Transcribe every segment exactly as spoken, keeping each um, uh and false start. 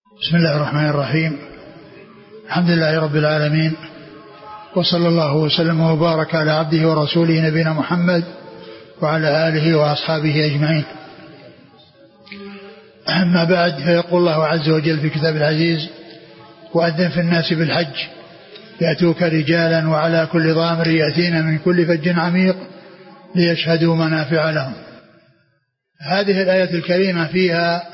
بسم الله الرحمن الرحيم. الحمد لله رب العالمين، وصلى الله وسلم وبارك على عبده ورسوله نبينا محمد وعلى آله وأصحابه أجمعين. أما بعد، فيقول الله عز وجل في كتاب العزيز: وأذن في الناس بالحج يأتوك رجالا وعلى كل ضامر يأتين من كل فج عميق ليشهدوا منافع لهم. هذه الآية الكريمة فيها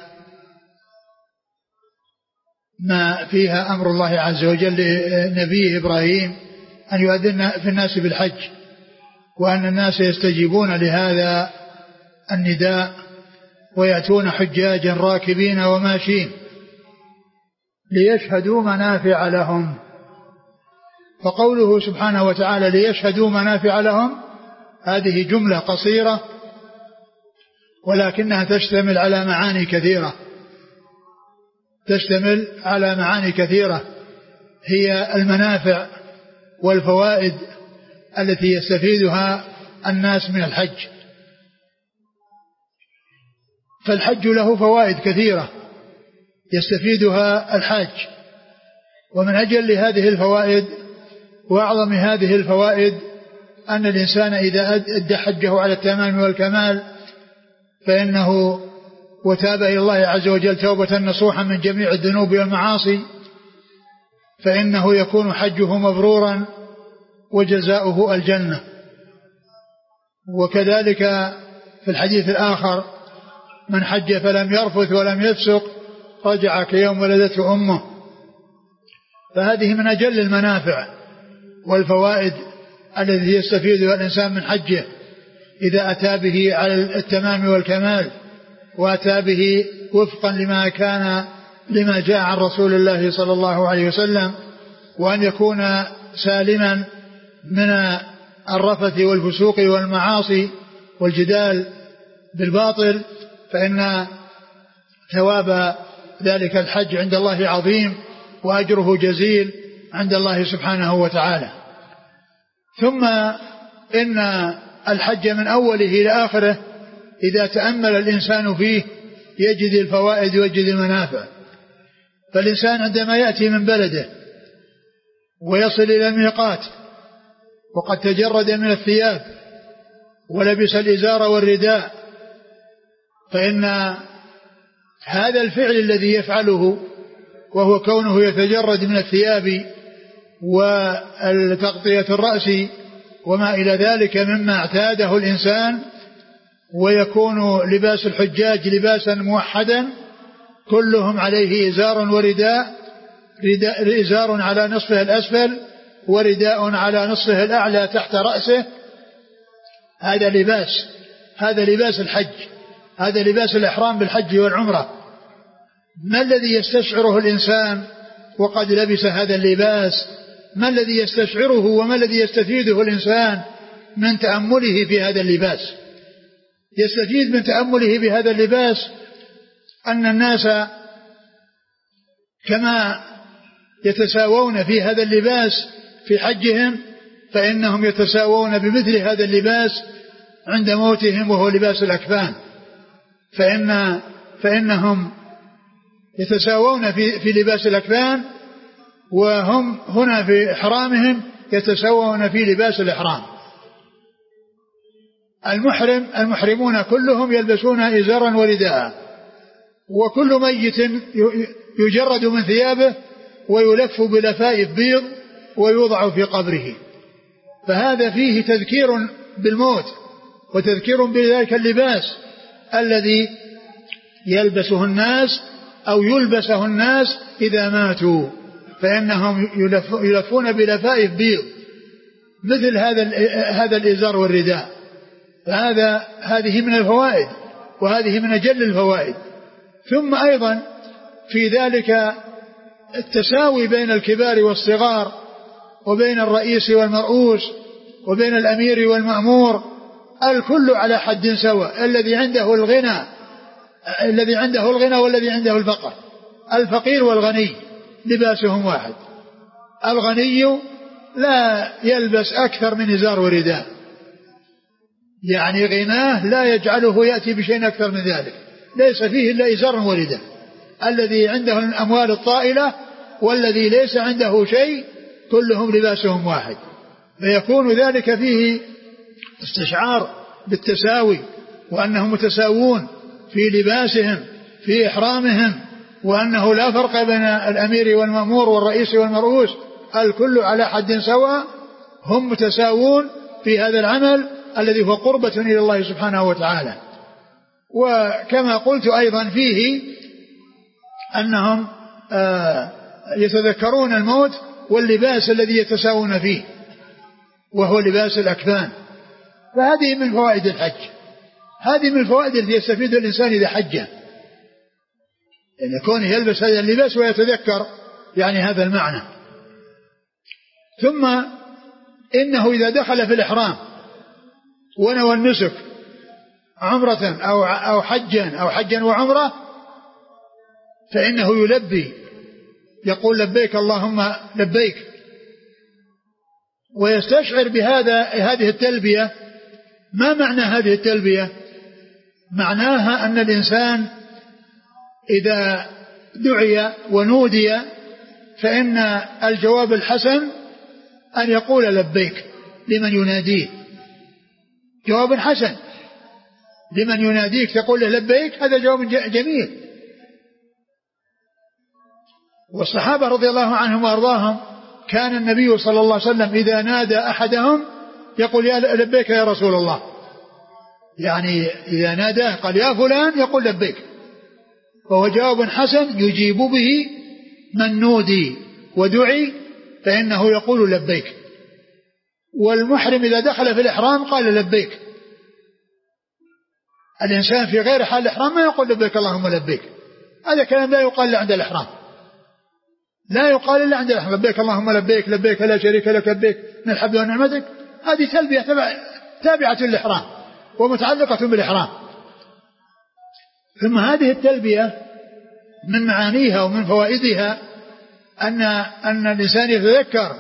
ما فيها أمر الله عز وجل لنبيه إبراهيم أن يؤذن في الناس بالحج، وأن الناس يستجيبون لهذا النداء ويأتون حجاجا راكبين وماشين ليشهدوا منافع لهم. فقوله سبحانه وتعالى ليشهدوا منافع لهم هذه جملة قصيرة، ولكنها تشتمل على معاني كثيرة تشتمل على معاني كثيرة هي المنافع والفوائد التي يستفيدها الناس من الحج. فالحج له فوائد كثيرة يستفيدها الحاج، ومن أجل هذه الفوائد وأعظم هذه الفوائد أن الإنسان إذا أدى حجه على التمام والكمال فإنه وتاب إلى الله عز وجل توبة نصوحا من جميع الذنوب والمعاصي فإنه يكون حجه مبرورا وجزاؤه الجنة. وكذلك في الحديث الآخر: من حج فلم يرفث ولم يفسق رجع كيوم ولدته أمه. فهذه من أجل المنافع والفوائد التي يستفيدها الإنسان من حجه إذا أتى به على التمام والكمال، وأتى به وفقا لما كان لما جاء عن رسول الله صلى الله عليه وسلم، وأن يكون سالما من الرفث والفسوق والمعاصي والجدال بالباطل، فإن ثواب ذلك الحج عند الله عظيم وأجره جزيل عند الله سبحانه وتعالى. ثم إن الحج من أوله إلى آخره إذا تأمل الإنسان فيه يجد الفوائد ويجد المنافع. فالإنسان عندما يأتي من بلده ويصل إلى الميقات وقد تجرد من الثياب ولبس الإزار والرداء، فإن هذا الفعل الذي يفعله وهو كونه يتجرد من الثياب وتغطية الرأس وما إلى ذلك مما اعتاده الإنسان، ويكون لباس الحجاج لباسا موحدا كلهم عليه إزار ورداء، رداء إزار على نصفه الأسفل ورداء على نصفه الأعلى تحت رأسه. هذا لباس هذا لباس الحج، هذا لباس الإحرام بالحج والعمرة. ما الذي يستشعره الإنسان وقد لبس هذا اللباس؟ ما الذي يستشعره وما الذي يستفيده الإنسان من تأمله في هذا اللباس؟ يستفيد من تأمله بهذا اللباس أن الناس كما يتساوون في هذا اللباس في حجهم فإنهم يتساوون بمثل هذا اللباس عند موتهم، وهو لباس الأكفان. فإن فإنهم يتساوون في في لباس الأكفان، وهم هنا في إحرامهم يتساوون في لباس الإحرام. المحرم المحرمون كلهم يلبسون إزارا ورداء، وكل ميت يجرد من ثيابه ويلف بلفائف بيض ويوضع في قبره. فهذا فيه تذكير بالموت وتذكير بذلك اللباس الذي يلبسه الناس أو يلبسه الناس إذا ماتوا، فإنهم يلفون بلفائف بيض مثل هذا هذا الإزار والرداء. فهذا هذه من الفوائد، وهذه من أجل الفوائد. ثم أيضا في ذلك التساوي بين الكبار والصغار، وبين الرئيس والمرؤوس، وبين الأمير والمأمور، الكل على حد سواء. الذي عنده الغنى الذي عنده الغنى والذي عنده الفقر، الفقير والغني لباسهم واحد. الغني لا يلبس أكثر من إزار ورداء، يعني غناه لا يجعله يأتي بشيء أكثر من ذلك، ليس فيه إلا إزار ورداء. الذي عنده الأموال الطائلة والذي ليس عنده شيء كلهم لباسهم واحد، فيكون ذلك فيه استشعار بالتساوي، وأنهم متساوون في لباسهم في إحرامهم، وأنه لا فرق بين الأمير والمأمور والرئيس والمرؤوس، الكل على حد سواء، هم متساوون في هذا العمل الذي هو قربة إلى الله سبحانه وتعالى. وكما قلت أيضا فيه أنهم يتذكرون الموت واللباس الذي يتساوون فيه وهو لباس الأكفان. فهذه من فوائد الحج، هذه من الفوائد التي يستفيد الإنسان إذا حجه، يعني كونه يلبس هذا اللباس ويتذكر يعني هذا المعنى. ثم إنه إذا دخل في الإحرام ونوى النسك عمرة أو أو حجا أو حجا وعمرة فإنه يلبي، يقول لبيك اللهم لبيك، ويستشعر بهذا هذه التلبية. ما معنى هذه التلبية؟ معناها أن الإنسان إذا دعي ونودي فإن الجواب الحسن أن يقول لبيك لمن يناديه، جواب حسن لمن يناديك تقول له لبيك، هذا جواب جميل. والصحابة رضي الله عنهم وأرضاهم كان النبي صلى الله عليه وسلم إذا نادى أحدهم يقول يا لبيك يا رسول الله، يعني إذا ناداه قال يا فلان يقول لبيك، فهو جواب حسن يجيب به من نودي ودعي فإنه يقول لبيك. والمحرم إذا دخل في الإحرام قال لبيك. الإنسان في غير حال الإحرام ما يقول لبيك اللهم لبيك، هذا كلام لا يقال إلا عند الإحرام، لا يقال إلا عند الإحرام، لبيك اللهم لبيك لبيك لا شريك لك لبيك من الحمد ونعمتك، هذه تلبية تابعة للإحرام ومتعلقة بالإحرام. ثم هذه التلبية من معانيها ومن فوائدها أن أن الإنسان يتذكر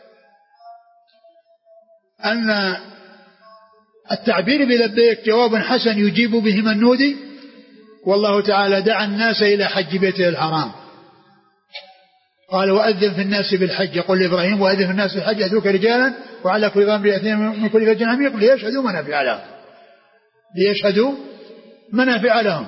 أن التعبير بلبيك جواب حسن يجيب به من نودي، والله تعالى دعا الناس إلى حج بيته الحرام، قال وأذن في الناس بالحج، يقول لإبراهيم وأذن في الناس بالحج يأتوك رجالا وعلى كل ضامر يأتين من كل فج عميق ليشهدوا منافع لهم، ليشهدوا منافع لهم.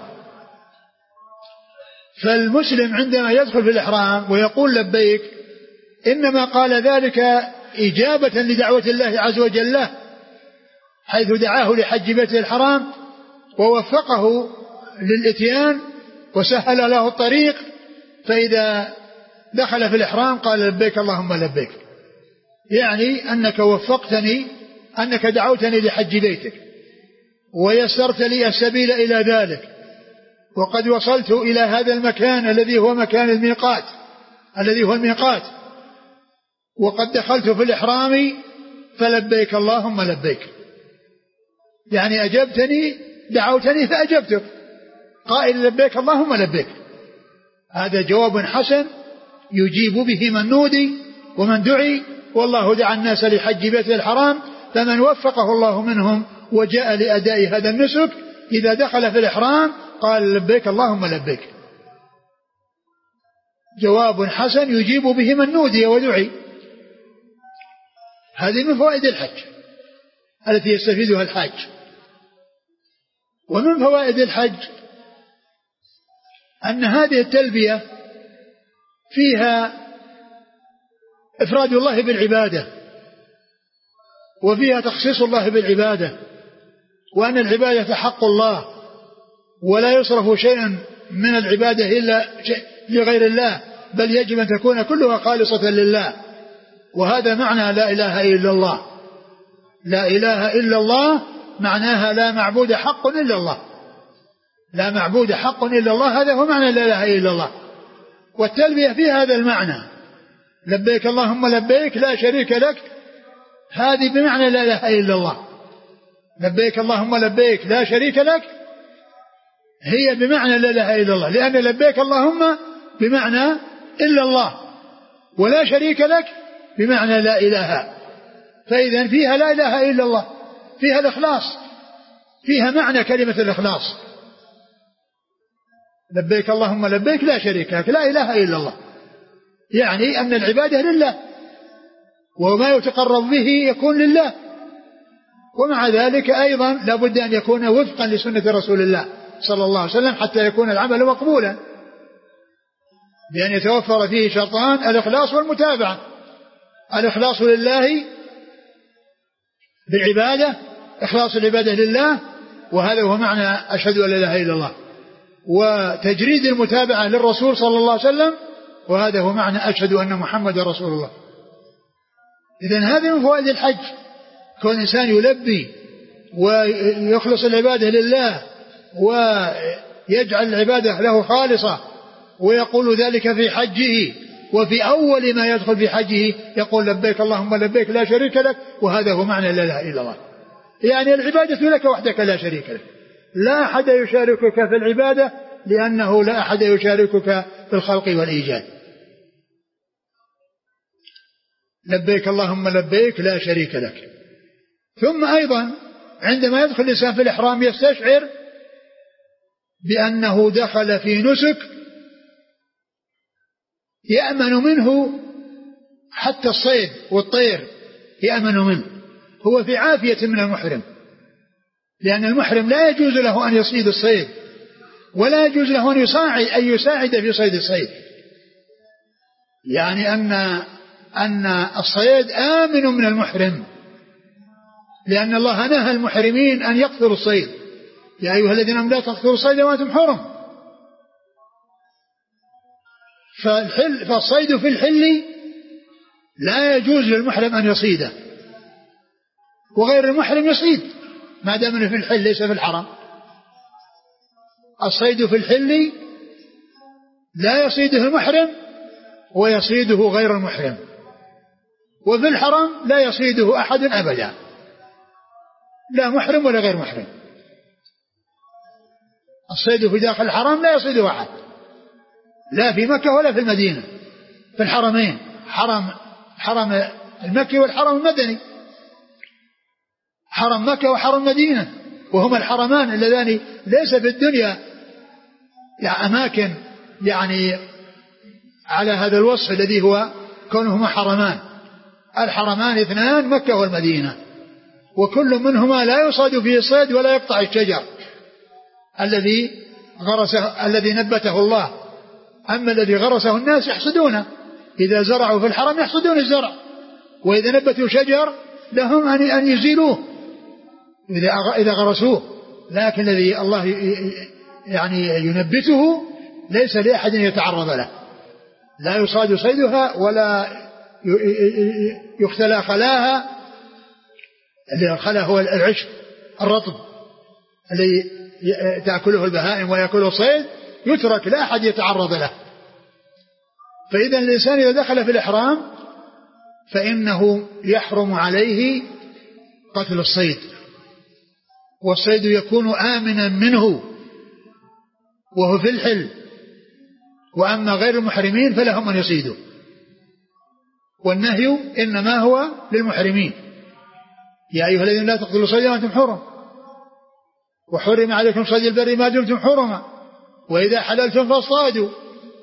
فالمسلم عندما يدخل في الإحرام ويقول لبيك إنما قال ذلك إجابة لدعوة الله عز وجل له، حيث دعاه لحج بيته الحرام ووفقه للإتيان وسهل له الطريق، فإذا دخل في الإحرام قال لبيك اللهم لبيك، يعني أنك وفقتني، أنك دعوتني لحج بيتك ويسرت لي السبيل إلى ذلك، وقد وصلت إلى هذا المكان الذي هو مكان الميقات الذي هو الميقات، وقد دخلت في الإحرام فلبيك اللهم لبيك، يعني أجبتني دعوتني فأجبتك قائل لبيك اللهم لبيك. هذا جواب حسن يجيب به من نودي ومن دعي، والله دعا الناس لحج بيته الحرام، فمن وفقه الله منهم وجاء لأداء هذا النسك إذا دخل في الإحرام قال لبيك اللهم لبيك، جواب حسن يجيب به من نودي ودعي. هذه من فوائد الحج التي يستفيدها الحاج. ومن فوائد الحج أن هذه التلبية فيها إفراد الله بالعبادة، وفيها تخصيص الله بالعبادة، وأن العبادة حق الله ولا يصرف شيء من العبادة إلا لغير الله، بل يجب أن تكون كلها خالصة لله. وهذا معنى لا إله إلا الله. لا إله إلا الله معناها لا معبود حق إلا الله، لا معبود حق إلا الله، هذا هو معنى لا إله إلا الله. والتلبية في هذا المعنى، لبيك اللهم لبيك لا شريك لك، هذه بمعنى لا إله إلا الله. لبيك اللهم لبيك لا شريك لك هي بمعنى لا إله إلا الله، لأن لبيك اللهم بمعنى إلا الله، ولا شريك لك بمعنى لا إله، فإذا فيها لا إله إلا الله، فيها الإخلاص، فيها معنى كلمة الإخلاص. لبيك اللهم لبيك لا شريك لك، لا إله إلا الله، يعني أن العبادة لله وما يتقرب به يكون لله. ومع ذلك أيضا لابد أن يكون وفقا لسنة رسول الله صلى الله عليه وسلم حتى يكون العمل مقبولا، بأن يتوفر فيه شرطان: الإخلاص والمتابعة. الإخلاص لله بالعبادة، إخلاص العبادة لله، وهذا هو معنى أشهد أن لا إله إلا الله، وتجريد المتابعة للرسول صلى الله عليه وسلم، وهذا هو معنى أشهد أن محمد رسول الله. إذن هذه من فوائد الحج، كون الإنسان يلبي ويخلص العبادة لله ويجعل العبادة له خالصة، ويقول ذلك في حجه، وفي أول ما يدخل في حجه يقول لبيك اللهم لبيك لا شريك لك، وهذا هو معنى لا إله إلا الله، يعني العبادة لك وحدك لا شريك لك، لا أحد يشاركك في العبادة، لأنه لا أحد يشاركك في الخلق والإيجاد. لبيك اللهم لبيك لا شريك لك. ثم أيضا عندما يدخل الإنسان في الإحرام يستشعر بأنه دخل في نسك يأمن منه حتى الصيد والطير، يأمن منه، هو في عافية من المحرم، لأن المحرم لا يجوز له أن يصيد الصيد، ولا يجوز له أن يساعد, أن يساعد في صيد الصيد، يعني أن, أن الصيد آمن من المحرم، لأن الله نهى المحرمين أن يقتلوا الصيد: يا أيها الذين آمنوا لا تقتلوا الصيد وأنتم حرم. فالحل فالصيد في الحل لا يجوز للمحرم أن يصيده، وغير المحرم يصيد ما دام انه في الحل ليس في الحرم. الصيد في الحل لا يصيده المحرم ويصيده غير المحرم، وفي الحرم لا يصيده أحد أبدا، لا محرم ولا غير محرم. الصيد في داخل الحرم لا يصيده أحد، لا في مكة ولا في المدينة، في الحرمين، حرم حرم المكي والحرم المدني، حرم مكة وحرم مدينة، وهما الحرمان اللذان ليس في الدنيا يعني أماكن يعني على هذا الوصف الذي هو كونهما حرمان. الحرمان اثنان مكة والمدينة، وكل منهما لا يصاد فيه الصيد ولا يقطع الشجر الذي غرسه الذي نبته الله. أما الذي غرسه الناس يحصدونه، إذا زرعوا في الحرم يحصدون الزرع، وإذا نبتوا شجر لهم أن يزيلوه إذا غرسوه، لكن الذي الله يعني ينبته ليس لأحد يتعرض له، لا يصاد صيدها ولا يختلى خلاها. الخلا هو العشب الرطب الذي تأكله البهائم ويأكله الصيد، يترك لا أحد يتعرض له. فإذا الإنسان إذا دخل في الإحرام فإنه يحرم عليه قتل الصيد، والصيد يكون آمنا منه وهو في الحل، وأما غير المحرمين فلهم أن يصيدوا، والنهي إنما هو للمحرمين: يا أيها الذين لا تقتلوا الصيد وأنتم حرم، وحرم عليكم صيد البر ما دمتم حرما، وإذا حللتم فاصطادوا.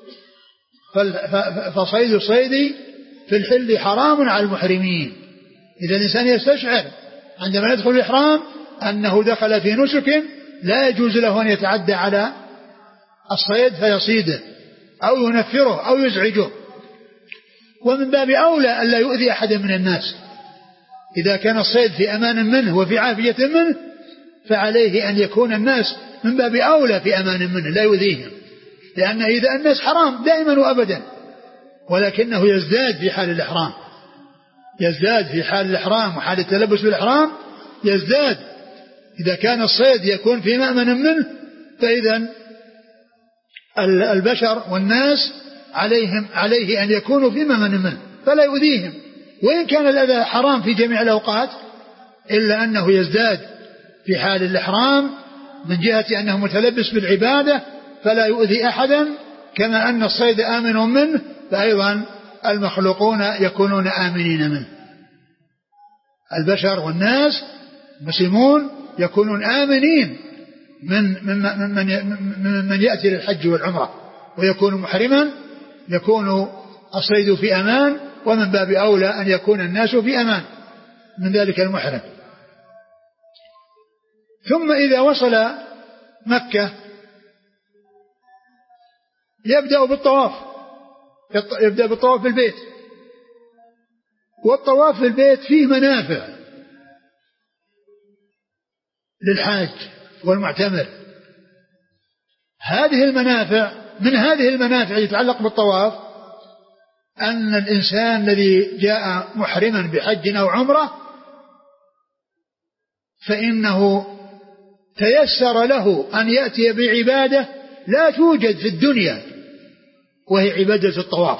فصيد الصيد في الحل حرام على المحرمين. إذا الإنسان يستشعر عندما يدخل الإحرام أنه دخل في نسك لا يجوز له أن يتعدى على الصيد فيصيده أو ينفره أو يزعجه، ومن باب أولى ألا يؤذي أحدا من الناس. إذا كان الصيد في أمان منه وفي عافية منه فعليه أن يكون الناس من باب أولى في أمان منه لا يؤذيهم، لأن إذا الناس حرام دائما وأبدا، ولكنه يزداد في حال الإحرام، يزداد في حال الإحرام وحال التلبس بالإحرام يزداد. إذا كان الصيد يكون في مأمن منه فإذا البشر والناس عليهم عليه أن يكونوا في مأمن منه فلا يؤذيهم، وإن كان الأذى حرام في جميع الأوقات إلا أنه يزداد في حال الإحرام من جهة أنه متلبس بالعبادة فلا يؤذي أحدا، كما أن الصيد آمن منه فأيضا المخلوقون يكونون آمنين منه. البشر والناس المسلمون يكونون آمنين من من من, من, من يأتي للحج والعمرة ويكون محرما يكون الصيد في أمان، ومن باب أولى أن يكون الناس في أمان من ذلك المحرم. ثم إذا وصل مكة يبدأ بالطواف، يبدأ بالطواف بالبيت. والطواف بالبيت فيه منافع للحاج والمعتمر. هذه المنافع، من هذه المنافع يتعلق بالطواف أن الإنسان الذي جاء محرما بحج أو عمرة فإنه تيسر له أن يأتي بعبادة لا توجد في الدنيا، وهي عبادة الطواف،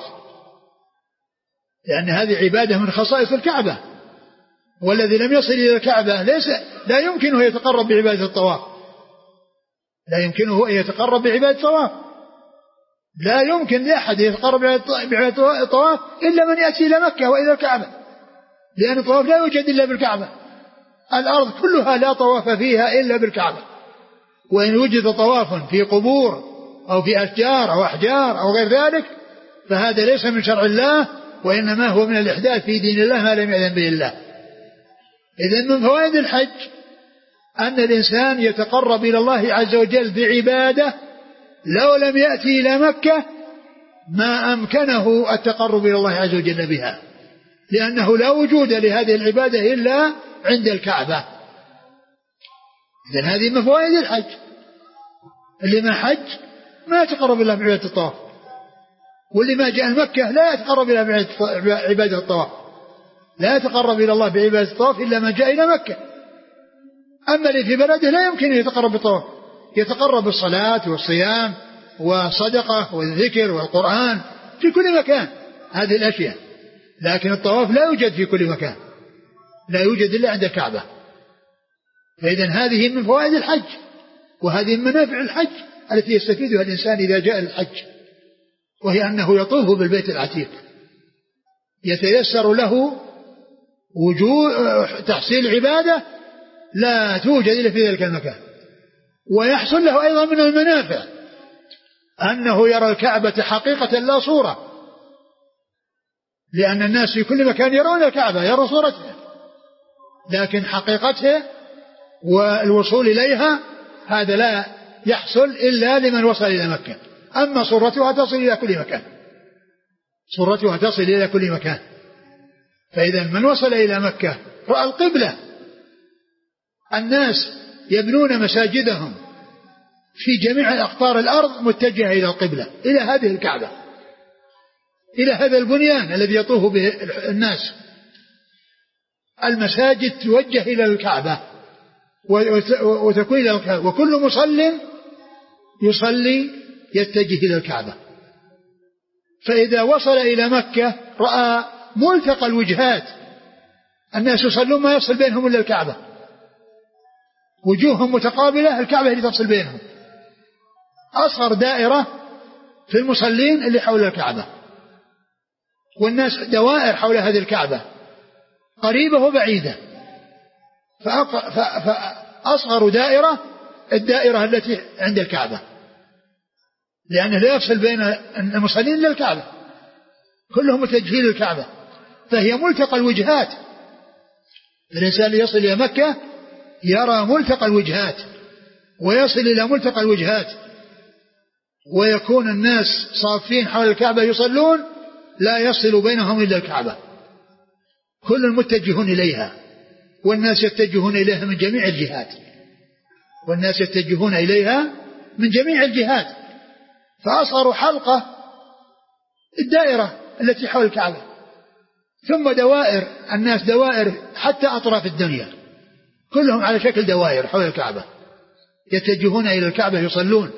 لأن هذه عبادة من خصائص الكعبة، والذي لم يصل إلى الكعبة ليس لا يمكنه يتقرب بعبادة الطواف، لا يمكنه أن يتقرب بعبادة الطواف، لا يمكن لأحد يتقرب بعبادة الطواف إلا من يأتي إلى مكة وإلى الكعبة، لأن الطواف لا يوجد إلا بالكعبة. الأرض كلها لا طواف فيها إلا بالكعبة، وإن وجد طواف في قبور أو في أشجار أو أحجار أو غير ذلك فهذا ليس من شرع الله، وإنما هو من الإحداث في دين الله ما لم يأذن به الله. إذن من فوائد الحج أن الإنسان يتقرب إلى الله عز وجل بعبادة لو لم يأتي إلى مكة ما أمكنه التقرب إلى الله عز وجل بها، لأنه لا وجود لهذه العبادة إلا عند الكعبة. إذن هذه من فوائد الحج. اللي ما حج ما يتقرب إلا بعبادة الطواف، واللي ما جاء مكة لا يتقرب إلى بعبادة الطواف، لا يتقرب إلى الله بعبادة الطواف إلا من جاء إلى مكة. أما اللي في بلده لا يمكن أن يتقرب بالطواف، يتقرب بالصلاة والصيام والصدقة والذكر والقرآن في كل مكان، هذه الأشياء، لكن الطواف لا يوجد في كل مكان، لا يوجد إلا عند الكعبة. فإذن هذه من فوائد الحج، وهذه من منافع الحج التي يستفيدها الإنسان إذا جاء الحج، وهي أنه يطوف بالبيت العتيق، يتيسر له وجود تحصيل عبادة لا توجد إلا في ذلك المكان، ويحصل له أيضا من المنافع أنه يرى الكعبة حقيقة لا صورة، لأن الناس في كل مكان يرون الكعبة، يرون صورتها، لكن حقيقتها والوصول إليها هذا لا يحصل إلا لمن وصل إلى مكة. أما صورتها تصل إلى كل مكان، صورتها تصل إلى كل مكان. فإذا من وصل إلى مكة رأى القبلة. الناس يبنون مساجدهم في جميع أقطار الأرض متجهة إلى القبلة، إلى هذه الكعبة، إلى هذا البنيان الذي يطوف به الناس. المساجد توجه إلى الكعبة وتكون إلى الكعبة، وكل مصل يصلي يتجه إلى الكعبة. فإذا وصل إلى مكة رأى ملتقى الوجهات، الناس يصلون ما يصل بينهم إلا الكعبة، وجوههم متقابلة، الكعبة اللي تفصل بينهم، أصغر دائرة في المصلين اللي حول الكعبة، والناس دوائر حول هذه الكعبة قريبة وبعيدة، فأصغر دائرة الدائرة التي عند الكعبة، لأنه لا يفصل بين المصلين إلا الكعبة، كلهم متجهين للكعبة، فهي ملتقى الوجهات. الإنسان يصل إلى مكة يرى ملتقى الوجهات، ويصل إلى ملتقى الوجهات، ويكون الناس صافين حول الكعبة يصلون لا يصل بينهم إلا الكعبة، كل متجهون إليها، والناس يتجهون إليها من جميع الجهات، والناس يتجهون إليها من جميع الجهات. فأصغر حلقة الدائرة التي حول الكعبة، ثم دوائر، الناس دوائر حتى أطراف الدنيا كلهم على شكل دوائر حول الكعبة يتجهون إلى الكعبة يصلون.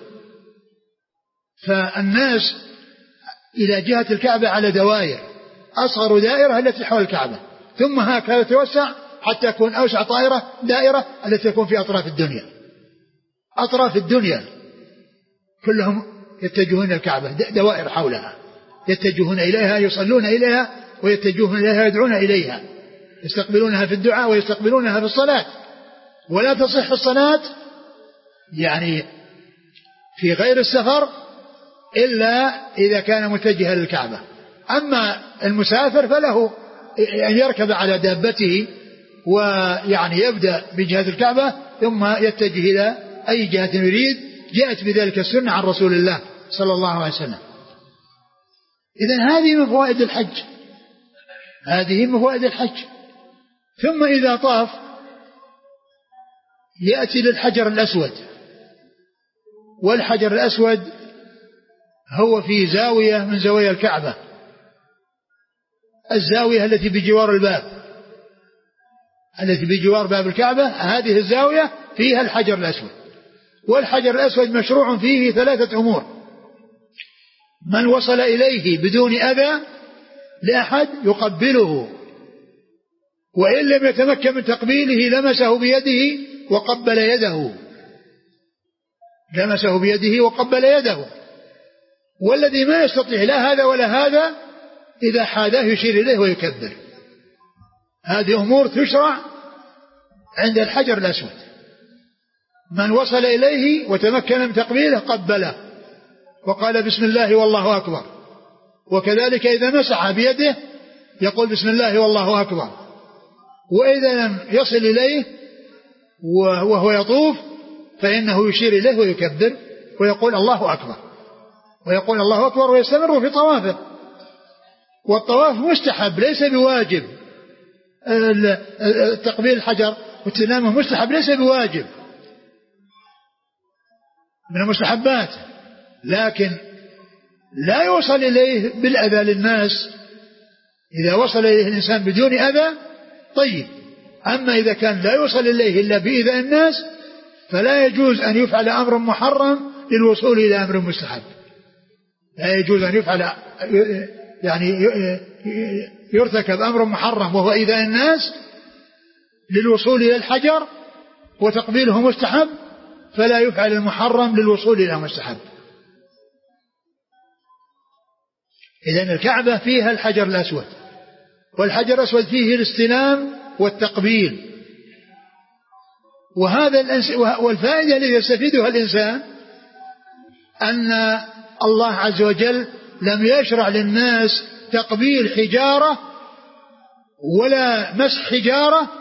فالناس إلى جهة الكعبة على دوائر، أصغر دائرة التي حول الكعبة، ثم هكذا توسع حتى تكون أوسع طائرة دائرة التي تكون في أطراف الدنيا، أطراف الدنيا كلهم يتجهون إلى الكعبة، دوائر حولها يتجهون إليها يصلون إليها، ويتجهون إليها يدعون إليها، يستقبلونها في الدعاء ويستقبلونها في الصلاة. ولا تصح الصلاة يعني في غير السفر إلا إذا كان متجها للكعبة. أما المسافر فله أن يركب على دابته ويعني يبدأ بجهة الكعبة ثم يتجه إلى أي جهة يريد. جاءت بذلك السنة عن رسول الله صلى الله عليه وسلم. إذن هذه من فوائد الحج، هذه من فوائد الحج. ثم إذا طاف يأتي للحجر الأسود، والحجر الأسود هو في زاوية من زوايا الكعبة، الزاوية التي بجوار الباب، التي بجوار باب الكعبة، هذه الزاوية فيها الحجر الأسود. والحجر الأسود مشروع فيه ثلاثة أمور: من وصل إليه بدون أذى لأحد يقبله، وإن لم يتمكن من تقبيله لمسه بيده وقبل يده، لمسه بيده وقبل يده. والذي ما يستطيع لا هذا ولا هذا إذا حاذاه يشير إليه ويكبر. هذه أمور تشرع عند الحجر الأسود. من وصل إليه وتمكن من تقبيله قبله وقال بسم الله والله أكبر. وكذلك إذا مسح بيده يقول بسم الله والله أكبر. وإذا لم يصل إليه وهو يطوف فإنه يشير إليه ويكبر ويقول الله أكبر، ويقول الله أكبر ويستمر في طوافه. والطواف مستحب ليس بواجب، تقبيل الحجر واستلامه مستحب ليس بواجب، من المستحبات، لكن لا يوصل إليه بالأذى للناس. إذا وصل إليه الإنسان بدون أذى طيب، أما إذا كان لا يوصل إليه إلا بإيذاء الناس فلا يجوز أن يفعل أمر محرم للوصول إلى أمر مستحب. لا يجوز أن يفعل يعني يرتكب أمر محرم وهو إيذاء الناس للوصول إلى الحجر وتقبيله مستحب، فلا يفعل المحرم للوصول إلى مستحب. إذن الكعبة فيها الحجر الأسود، والحجر الأسود فيه الاستلام والتقبيل. وهذا والفائدة التي يستفيدها الإنسان أن الله عز وجل لم يشرع للناس تقبيل حجارة ولا مسح حجارة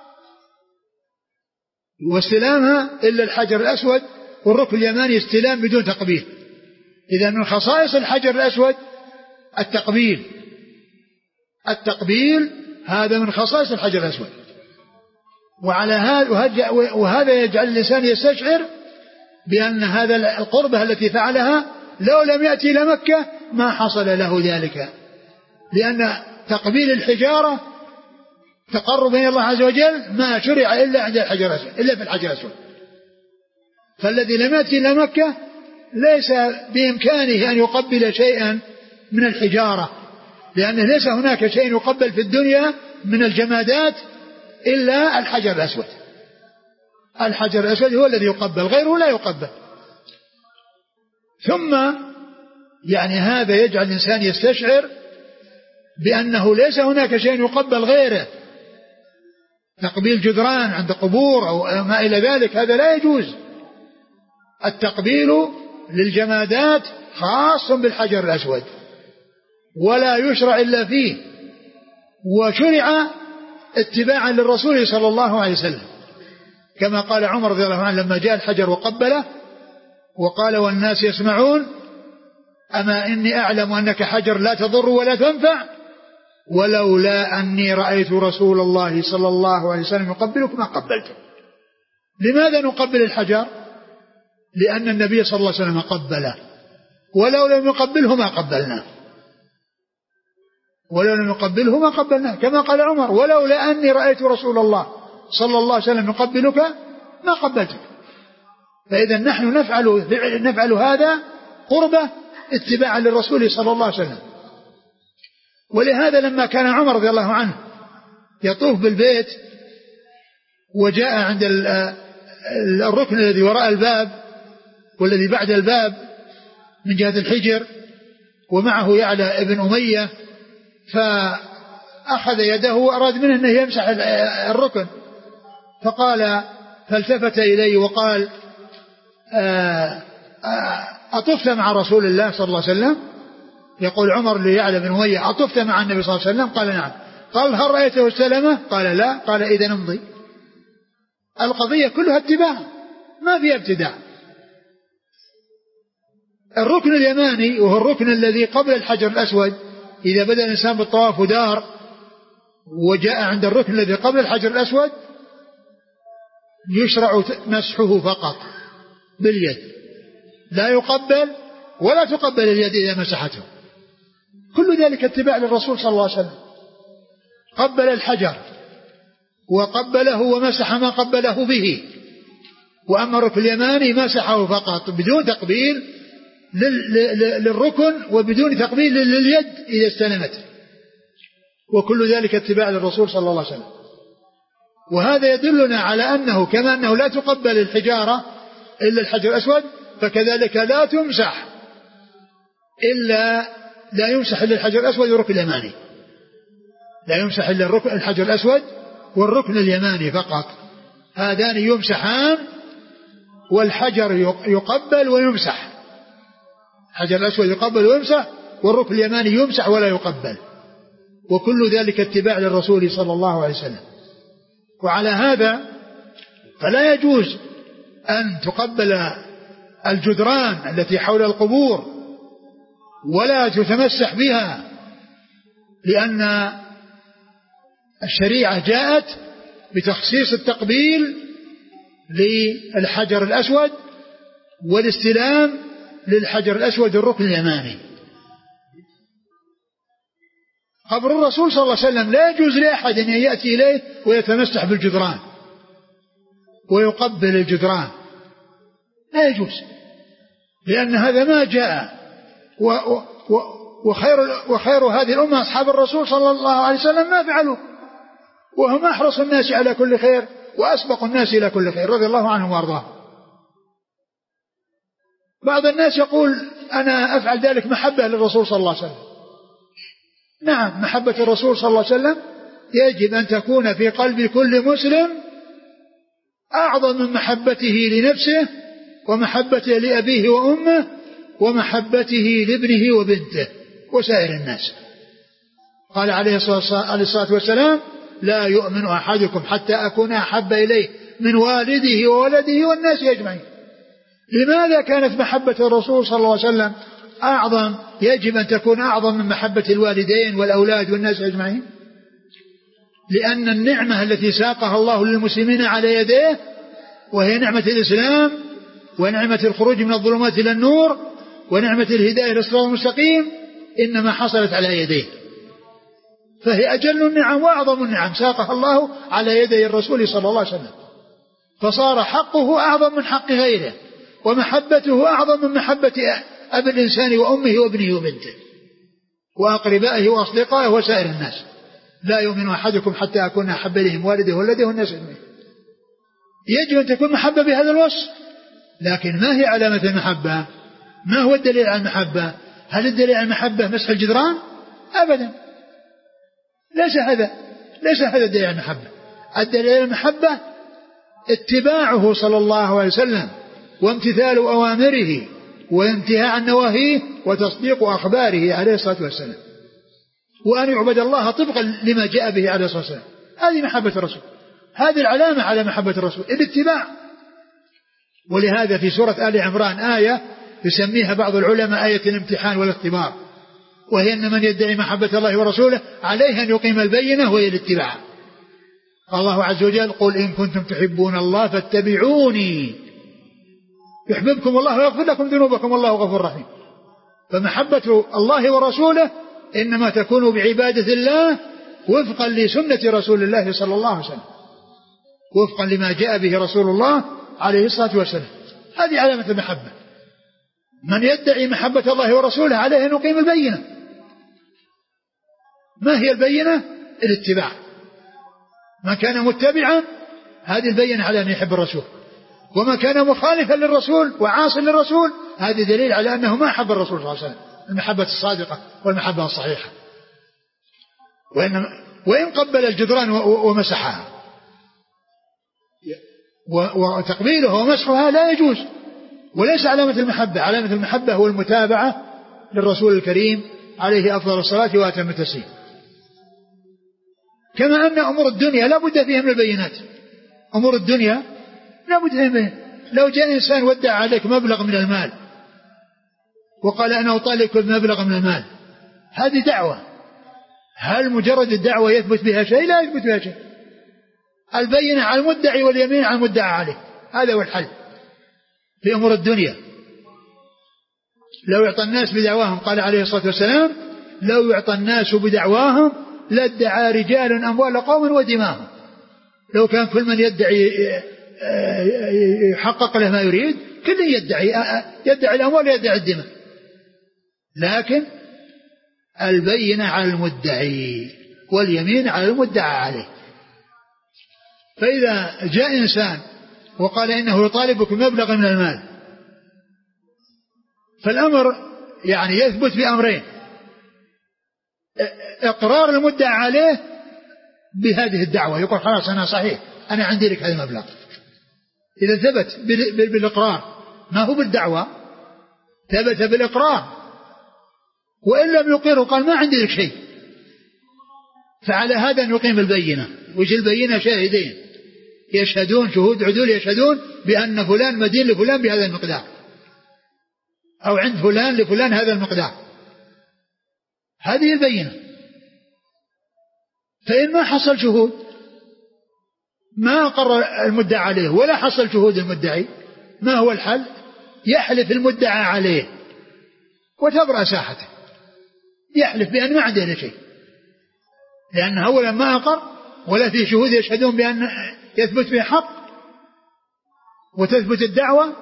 واستلامها إلا الحجر الأسود والركن اليماني استلام بدون تقبيل. إذا من خصائص الحجر الأسود التقبيل، التقبيل هذا من خصائص الحجر الأسود. وعلى هذا وهذا يجعل الإنسان يستشعر بأن هذا القربة التي فعلها لو لم يأتي إلى مكة ما حصل له ذلك، لأن تقبيل الحجارة تقرب إلى الله عز وجل ما شرع إلا عند الحجر الأسود، إلا في الحجر الأسود. فالذي لم يأتي إلى مكة ليس بإمكانه أن يقبل شيئا من الحجارة، لأنه ليس هناك شيء يقبل في الدنيا من الجمادات إلا الحجر الأسود. الحجر الأسود هو الذي يقبل، غيره لا يقبل. ثم يعني هذا يجعل الإنسان يستشعر بأنه ليس هناك شيء يقبل غيره، تقبيل جدران عند قبور أو ما إلى ذلك هذا لا يجوز. التقبيل للجمادات خاص بالحجر الأسود ولا يشرع إلا فيه، وشرع اتباعا للرسول صلى الله عليه وسلم، كما قال عمر رضي الله عنه لما جاء الحجر وقبله وقال والناس يسمعون أما إني أعلم أنك حجر لا تضر ولا تنفع ولولا أني رأيت رسول الله صلى الله عليه وسلم يقبلك ما قبلته. لماذا نقبل الحجر؟ لأن النبي صلى الله عليه وسلم قبله، ولو لم يقبله ما قبلناه، ولو لم يقبله ما قبلناه، كما قال عمر ولولا أني رأيت رسول الله صلى الله عليه وسلم يقبلك ما قبلتك. فإذا نحن نفعل, نفعل هذا قربة اتباعا للرسول صلى الله عليه وسلم. ولهذا لما كان عمر رضي الله عنه يطوف بالبيت وجاء عند الركن الذي وراء الباب والذي بعد الباب من جهة الحجر ومعه يعلى ابن أمية، فأخذ يده وأراد منه أنه يمسح الركن، فقال فالتفت إليه وقال أطفت مع رسول الله صلى الله عليه وسلم؟ يقول عمر ليعلى بن أمية أطفت مع النبي صلى الله عليه وسلم؟ قال نعم. قال هل رأيته استلمه؟ قال لا. قال إذا نمضي. القضية كلها اتباع، ما فيها ابتداع. الركن اليماني وهو الركن الذي قبل الحجر الأسود، إذا بدأ الإنسان بالطواف ودار وجاء عند الركن الذي قبل الحجر الأسود يشرع مسحه فقط باليد، لا يقبل ولا تقبل اليد إذا مسحته. كل ذلك اتباع للرسول صلى الله عليه وسلم. قبل الحجر وقبله ومسح ما قبله به، وأما الركن اليماني مسحه فقط بدون تقبيل للركن وبدون تقبيل لليد إذا استلمته، وكل ذلك اتباع للرسول صلى الله عليه وسلم. وهذا يدلنا على أنه كما أنه لا تقبل الحجارة إلا الحجر الأسود، فكذلك لا تمسح إلا لا يمسح إلا الحجر الأسود والركن اليماني، لا يمسح إلا الركن الحجر الأسود والركن اليماني فقط، هذان يمسحان، والحجر يقبل ويمسح، الحجر الأسود يقبل ويمسح، والركن اليماني يمسح ولا يقبل، وكل ذلك اتباع للرسول صلى الله عليه وسلم. وعلى هذا فلا يجوز أن تقبل الجدران التي حول القبور ولا تتمسح بها، لأن الشريعة جاءت بتخصيص التقبيل للحجر الأسود والاستلام للحجر الأسود الركن اليماني. قبر الرسول صلى الله عليه وسلم لا يجوز لأحد أن يأتي إليه ويتمسح بالجدران ويقبل الجدران، لا يجوز، لأن هذا ما جاء. وخير, وخير هذه الأمة أصحاب الرسول صلى الله عليه وسلم ما فعلوا، وهم أحرص الناس على كل خير وأسبق الناس إلى كل خير رضي الله عنهم وأرضاهم. بعض الناس يقول أنا أفعل ذلك محبة للرسول صلى الله عليه وسلم. نعم، محبة الرسول صلى الله عليه وسلم يجب أن تكون في قلب كل مسلم أعظم من محبته لنفسه ومحبته لأبيه وأمه ومحبته لابنه وبنته وسائر الناس. قال عليه الصلاة والسلام لا يؤمن أحدكم حتى أكون أحب إليه من والده وولده والناس أجمعين. لماذا كانت محبة الرسول صلى الله عليه وسلم أعظم، يجب أن تكون أعظم من محبة الوالدين والأولاد والناس أجمعين؟ لأن النعمة التي ساقها الله للمسلمين على يديه وهي نعمة الإسلام ونعمة الخروج من الظلمات إلى النور ونعمة الهداية للصراط المستقيم إنما حصلت على يديه، فهي أجل النعم وأعظم النعم ساقها الله على يدي الرسول صلى الله عليه وسلم، فصار حقه أعظم من حق غيره ومحبته أعظم من محبة أبي الإنسان وأمه وابنه وبنته وأقربائه وأصدقائه وسائر الناس. لا يؤمن أحدكم حتى أكون أحب إليه والده وولده والناس أجمعين. يجب أن تكون محبة بهذا الوصف، لكن ما هي علامة المحبة؟ ما هو الدليل على المحبة؟ هل الدليل على المحبة مسح الجدران؟ أبدا، ليس هذا ليس هذا الدليل على المحبة. الدليل على المحبة اتباعه صلى الله عليه وسلم وامتثال أوامره وانتهاء عن نواهيه وتصديق أخباره عليه الصلاة والسلام، وأن يعبد الله طبقا لما جاء به عليه الصلاة والسلام. هذه محبة الرسول، هذه العلامة على محبة الرسول الاتباع. ولهذا في سورة آل عمران آية يسميها بعض العلماء آية الامتحان والاختبار، وهي أن من يدعي محبة الله ورسوله عليه أن يقيم البينة وهي الاتباع. الله عز وجل قل إن كنتم تحبون الله فاتبعوني يحببكم الله ويغفر لكم ذنوبكم والله غفور رحيم. فمحبة الله ورسوله إنما تكون بعبادة الله وفقا لسنة رسول الله صلى الله عليه وسلم، وفقا لما جاء به رسول الله عليه الصلاة والسلام. هذه علامة المحبة. من يدعي محبة الله ورسوله عليه أن يقيم البينة. ما هي البينة؟ الاتباع. ما كان متبعا هذه البينة على أن يحب الرسول، وما كان مخالفا للرسول وعاصا للرسول هذا دليل على أنه ما أحب الرسول صلى الله عليه وسلم، المحبة الصادقة والمحبة الصحيحة. وإن, وإن قبل الجدران ومسحها وتقبيله ومسحها لا يجوز، وليس علامة المحبة. علامة المحبة هو المتابعة للرسول الكريم عليه أفضل الصلاة وأتم التسليم. كما أن أمور الدنيا لا بد فيها من البينات. أمور الدنيا لا بد فيها من. لو جاء إنسان ودع عليك مبلغ من المال وقال أنا أطالبك بمبلغ من المال، هذه دعوة. هل مجرد الدعوة يثبت بها شيء؟ لا يثبت بها شيء. البينة على المدعي واليمين على المدعى عليه، هذا هو الحل في أمور الدنيا. لو يعطى الناس بدعواهم، قال عليه الصلاة والسلام لو يعطى الناس بدعواهم لادعى رجال أموال قوم ودماهم. لو كان كل من يدعي يحقق له ما يريد، كل يدعي يدعي الأموال يدعي الدماء، لكن البينة على المدعي واليمين على المدعى عليه. فإذا جاء إنسان وقال إنه يطالبك بمبلغ من المال، فالأمر يعني يثبت بأمرين: إقرار المدعى عليه بهذه الدعوة، يقول خلاص أنا صحيح أنا عندي لك هذا المبلغ. إذا ثبت بالإقرار، ما هو بالدعوة، ثبت بالإقرار. وإن لم يقره قال ما عندي لك شيء، فعلى هذا نقيم البينة. وش البينة؟ شاهدين يشهدون، شهود عدول يشهدون بأن فلان مدين لفلان بهذا المقدار، أو عند فلان لفلان هذا المقدار، هذه البينة. فإن ما حصل شهود، ما أقر المدعى عليه ولا حصل شهود المدعي، ما هو الحل؟ يحلف المدعى عليه وتبرأ ساحته، يحلف بأن ما عنده شيء، لأن أولا ما أقر ولا في شهود يشهدون بأن يثبت به حق وتثبت الدعوة،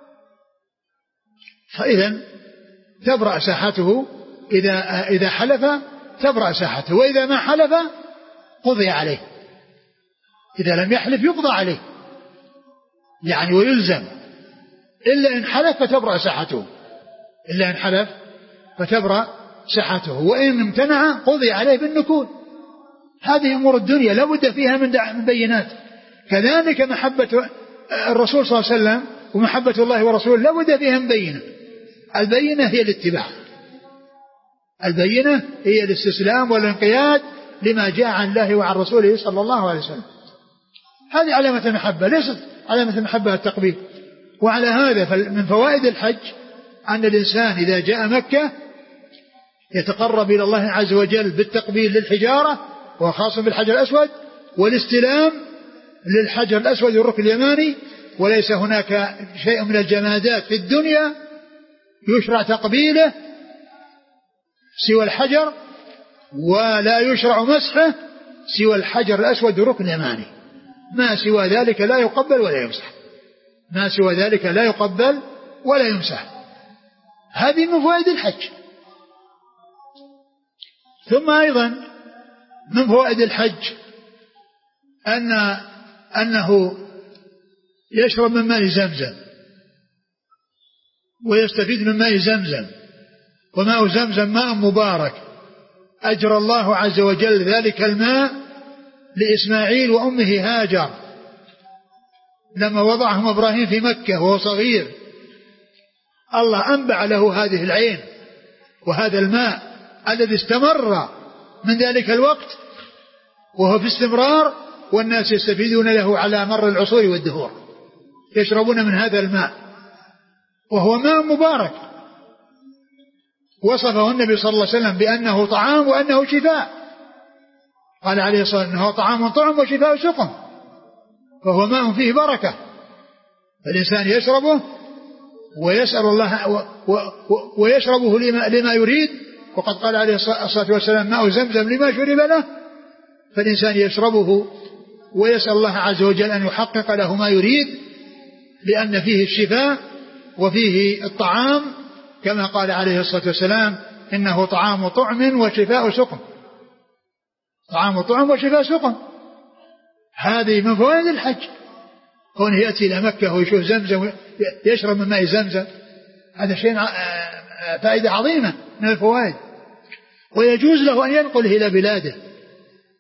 فإذا تبرأ ساحته. إذا إذا حلف تبرأ ساحته، وإذا ما حلف قضي عليه. إذا لم يحلف يقضى عليه يعني ويلزم، إلا إن حلف فتبرأ ساحته، إلا إن حلف فتبرأ ساحته، وإن امتنع قضي عليه بالنكول. هذه أمور الدنيا لا بد فيها من بينات. كذلك محبة الرسول صلى الله عليه وسلم ومحبة الله ورسوله لا بد فيها من بينة. البينة هي الاتباع، البينة هي الاستسلام والانقياد لما جاء عن الله وعن رسوله صلى الله عليه وسلم. هذه علامة المحبة، ليست علامة المحبة التقبيل. وعلى هذا من فوائد الحج أن الإنسان إذا جاء مكة يتقرب إلى الله عز وجل بالتقبيل للحجارة، وخاصة بالحجر الأسود، والاستلام للحجر الأسود والركن اليماني. وليس هناك شيء من الجمادات في الدنيا يشرع تقبيله سوى الحجر، ولا يشرع مسحه سوى الحجر الأسود والركن اليماني. ما سوى ذلك لا يقبل ولا يمسح، ما سوى ذلك لا يقبل ولا يمسح. هذه من فوائد الحج. ثم أيضا من فوائد الحج أن أنه يشرب من ماء زمزم ويستفيد من ماء زمزم، وماء زمزم ماء مبارك أجرى الله عز وجل ذلك الماء لإسماعيل وأمه هاجر لما وضعهم إبراهيم في مكة وهو صغير. الله أنبع له هذه العين وهذا الماء الذي استمر من ذلك الوقت وهو في استمرار، والناس يستفيدون له على مر العصور والدهور، يشربون من هذا الماء وهو ماء مبارك. وصفه النبي صلى الله عليه وسلم بأنه طعام وأنه شفاء، قال عليه الصلاة والسلام أنه طعام طعم وشفاء سقم، فهو ماء فيه بركة، فالإنسان يشربه ويسأل الله ويشربه لما, لما يريد. وقد قال عليه الصلاة والسلام ماء زمزم لما شرب له، فالإنسان يشربه ويسأل الله عز وجل أن يحقق له ما يريد، لأن فيه الشفاء وفيه الطعام، كما قال عليه الصلاة والسلام إنه طعام طعم وشفاء سقم، طعام طعم وشفاء سقم. هذه من فوائد الحج، كونه يأتي إلى مكة ويشوف زمزم يشرب من ماء زمزم، هذا شيء فائدة عظيمة من الفوائد. ويجوز له أن ينقل إلى بلاده،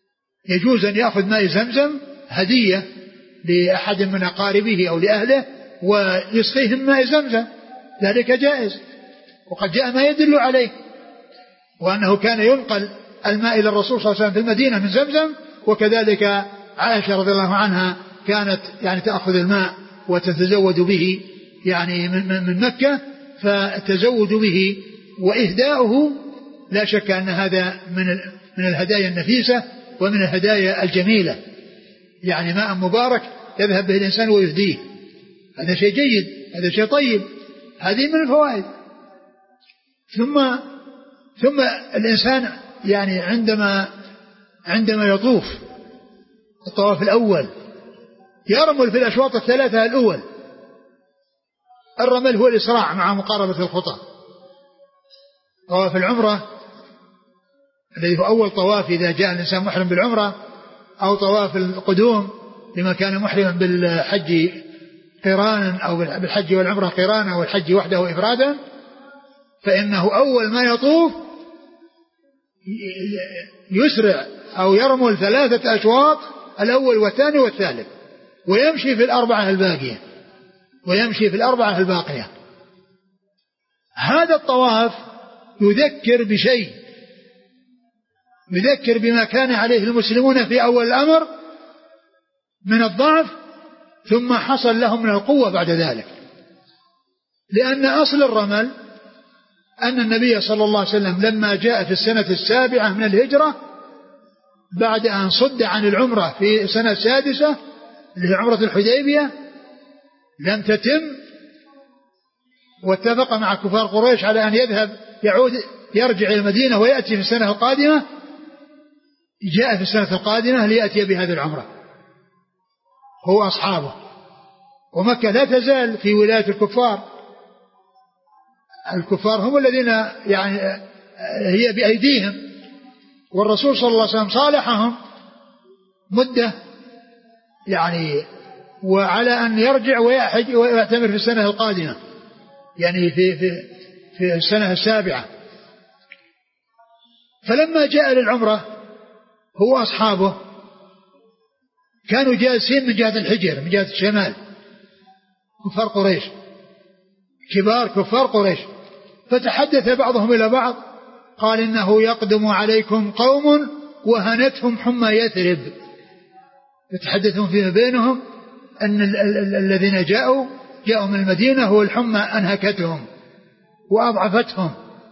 يجوز أن يأخذ ماء زمزم هدية لأحد من أقاربه أو لأهله ويسقيهم ماء زمزم، ذلك جائز، وقد جاء ما يدل عليه، وأنه كان ينقل الماء إلى الرسول صلى الله عليه وسلم في المدينة من زمزم، وكذلك عائشة رضي الله عنها كانت يعني تأخذ الماء وتتزود به يعني من مكة، فالتزود به وإهداؤه لا شك أن هذا من من الهدايا النفيسة ومن الهدايا الجميلة، يعني ماء مبارك يذهب به الإنسان ويهديه، هذا شيء جيد، هذا شيء طيب، هذه من الفوائد. ثم ثم الإنسان يعني عندما عندما يطوف الطواف الأول يرمل في الأشواط الثلاثة الأول. الرمل هو الإسراع مع مقاربة الخطى. طواف العمرة الذي هو أول طواف إذا جاء الإنسان محرم بالعمرة، أو طواف القدوم لما كان محرما بالحج قرانا أو بالحج والعمرة قرانا والحج وحده إفرادا، فإنه أول ما يطوف يسرع أو يرمل ثلاثة أشواط، الأول والثاني والثالث، ويمشي في الأربعة الباقية ويمشي في الأربعة الباقية. هذا الطواف يذكر بشيء، يذكر بما كان عليه المسلمون في أول الأمر من الضعف، ثم حصل لهم من القوة بعد ذلك. لأن أصل الرمل أن النبي صلى الله عليه وسلم لما جاء في السنة السابعة من الهجرة بعد أن صد عن العمرة في السنة السادسة اللي هي عمرة الحديبية لم تتم، واتفق مع كفار قريش على أن يذهب يعود يرجع إلى المدينة ويأتي في السنة القادمة، جاء في السنة القادمة ليأتي بهذه العمرة هو أصحابه. ومكة لا تزال في ولاية الكفار، الكفار هم الذين يعني هي بأيديهم، والرسول صلى الله عليه وسلم صالحهم مدة يعني وعلى أن يرجع ويحج ويعتمر في السنة القادمة، يعني في في في السنة السابعة. فلما جاء للعمرة هو أصحابه كانوا جالسين من جهة الحجر من جهة الشمال، كفار قريش كبار كفار قريش، فتحدث بعضهم إلى بعض قال إنه يقدم عليكم قوم وهنتهم حمى يثرب، يتحدثون فيما بينهم أن ال- ال- الذين جاءوا جاءوا من المدينة هو الحمى أنهكتهم وأضعفتهم،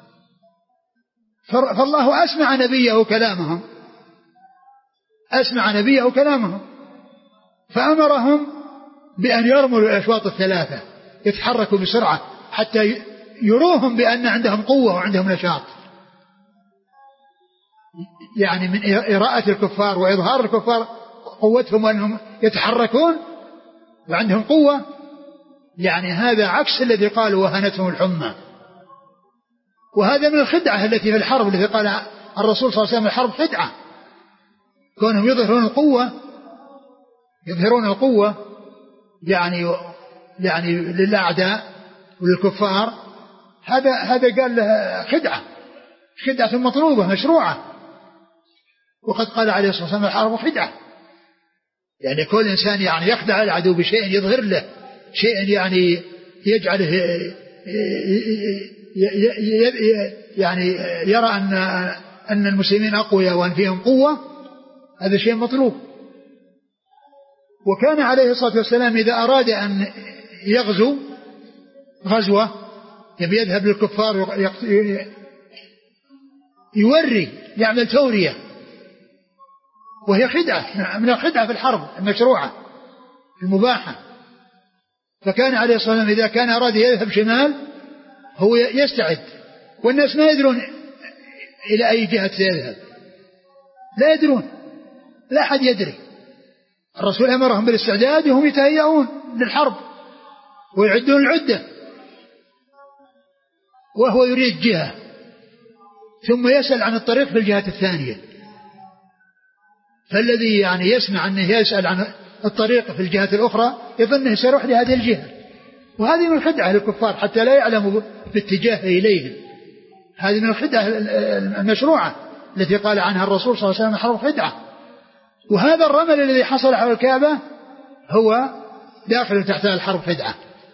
فالله أسمع نبيه كلامهم أسمع نبيه كلامهم فأمرهم بأن يرملوا الأشواط الثلاثة يتحركوا بسرعة حتى يروهم بأن عندهم قوة وعندهم نشاط، يعني من إراءة الكفار وإظهار الكفار قوتهم وأنهم يتحركون وعندهم قوة، يعني هذا عكس الذي قالوا وهنتهم الحمى. وهذا من الخدعة التي في الحرب التي قال الرسول صلى الله عليه وسلم الحرب خدعة، كونهم يظهرون القوة يظهرون القوة يعني يعني للأعداء وللكفار، هذا هذا قال له خدعة خدعة مطلوبة مشروعة. وقد قال عليه الصلاة والسلام الحرب خدعة، يعني كل إنسان يعني يخدع العدو بشيء يظهر له شيء يعني يجعله يعني يرى أن أن المسلمين أقوياء وأن فيهم قوة، هذا شيء مطلوب. وكان عليه الصلاة والسلام إذا أراد أن يغزو غزوة يبي يذهب للكفار يوري يعمل تورية، وهي خدعة من الخدعة في الحرب المشروعة المباحة. فكان عليه الصلاة والسلام إذا كان أراد يذهب شمال هو يستعد، والناس ما يدرون إلى أي جهة سيذهب، لا يدرون، لا أحد يدري. الرسول أمرهم بالاستعداد وهم يتهيئون للحرب ويعدون العدة، وهو يريد جهة ثم يسأل عن الطريق في الجهة الثانية، فالذي يعني يسمع أنه يسأل عن الطريق في الجهة الأخرى يظنه سيروح لهذه الجهة، وهذه من الخدعة للكفار حتى لا يعلموا باتجاه إليهم. هذه من الخدعة المشروعة التي قال عنها الرسول صلى الله عليه وسلم الحرب خدعة. وهذا الرمل الذي حصل على الكعبة هو داخل تحت الحرب خدعة،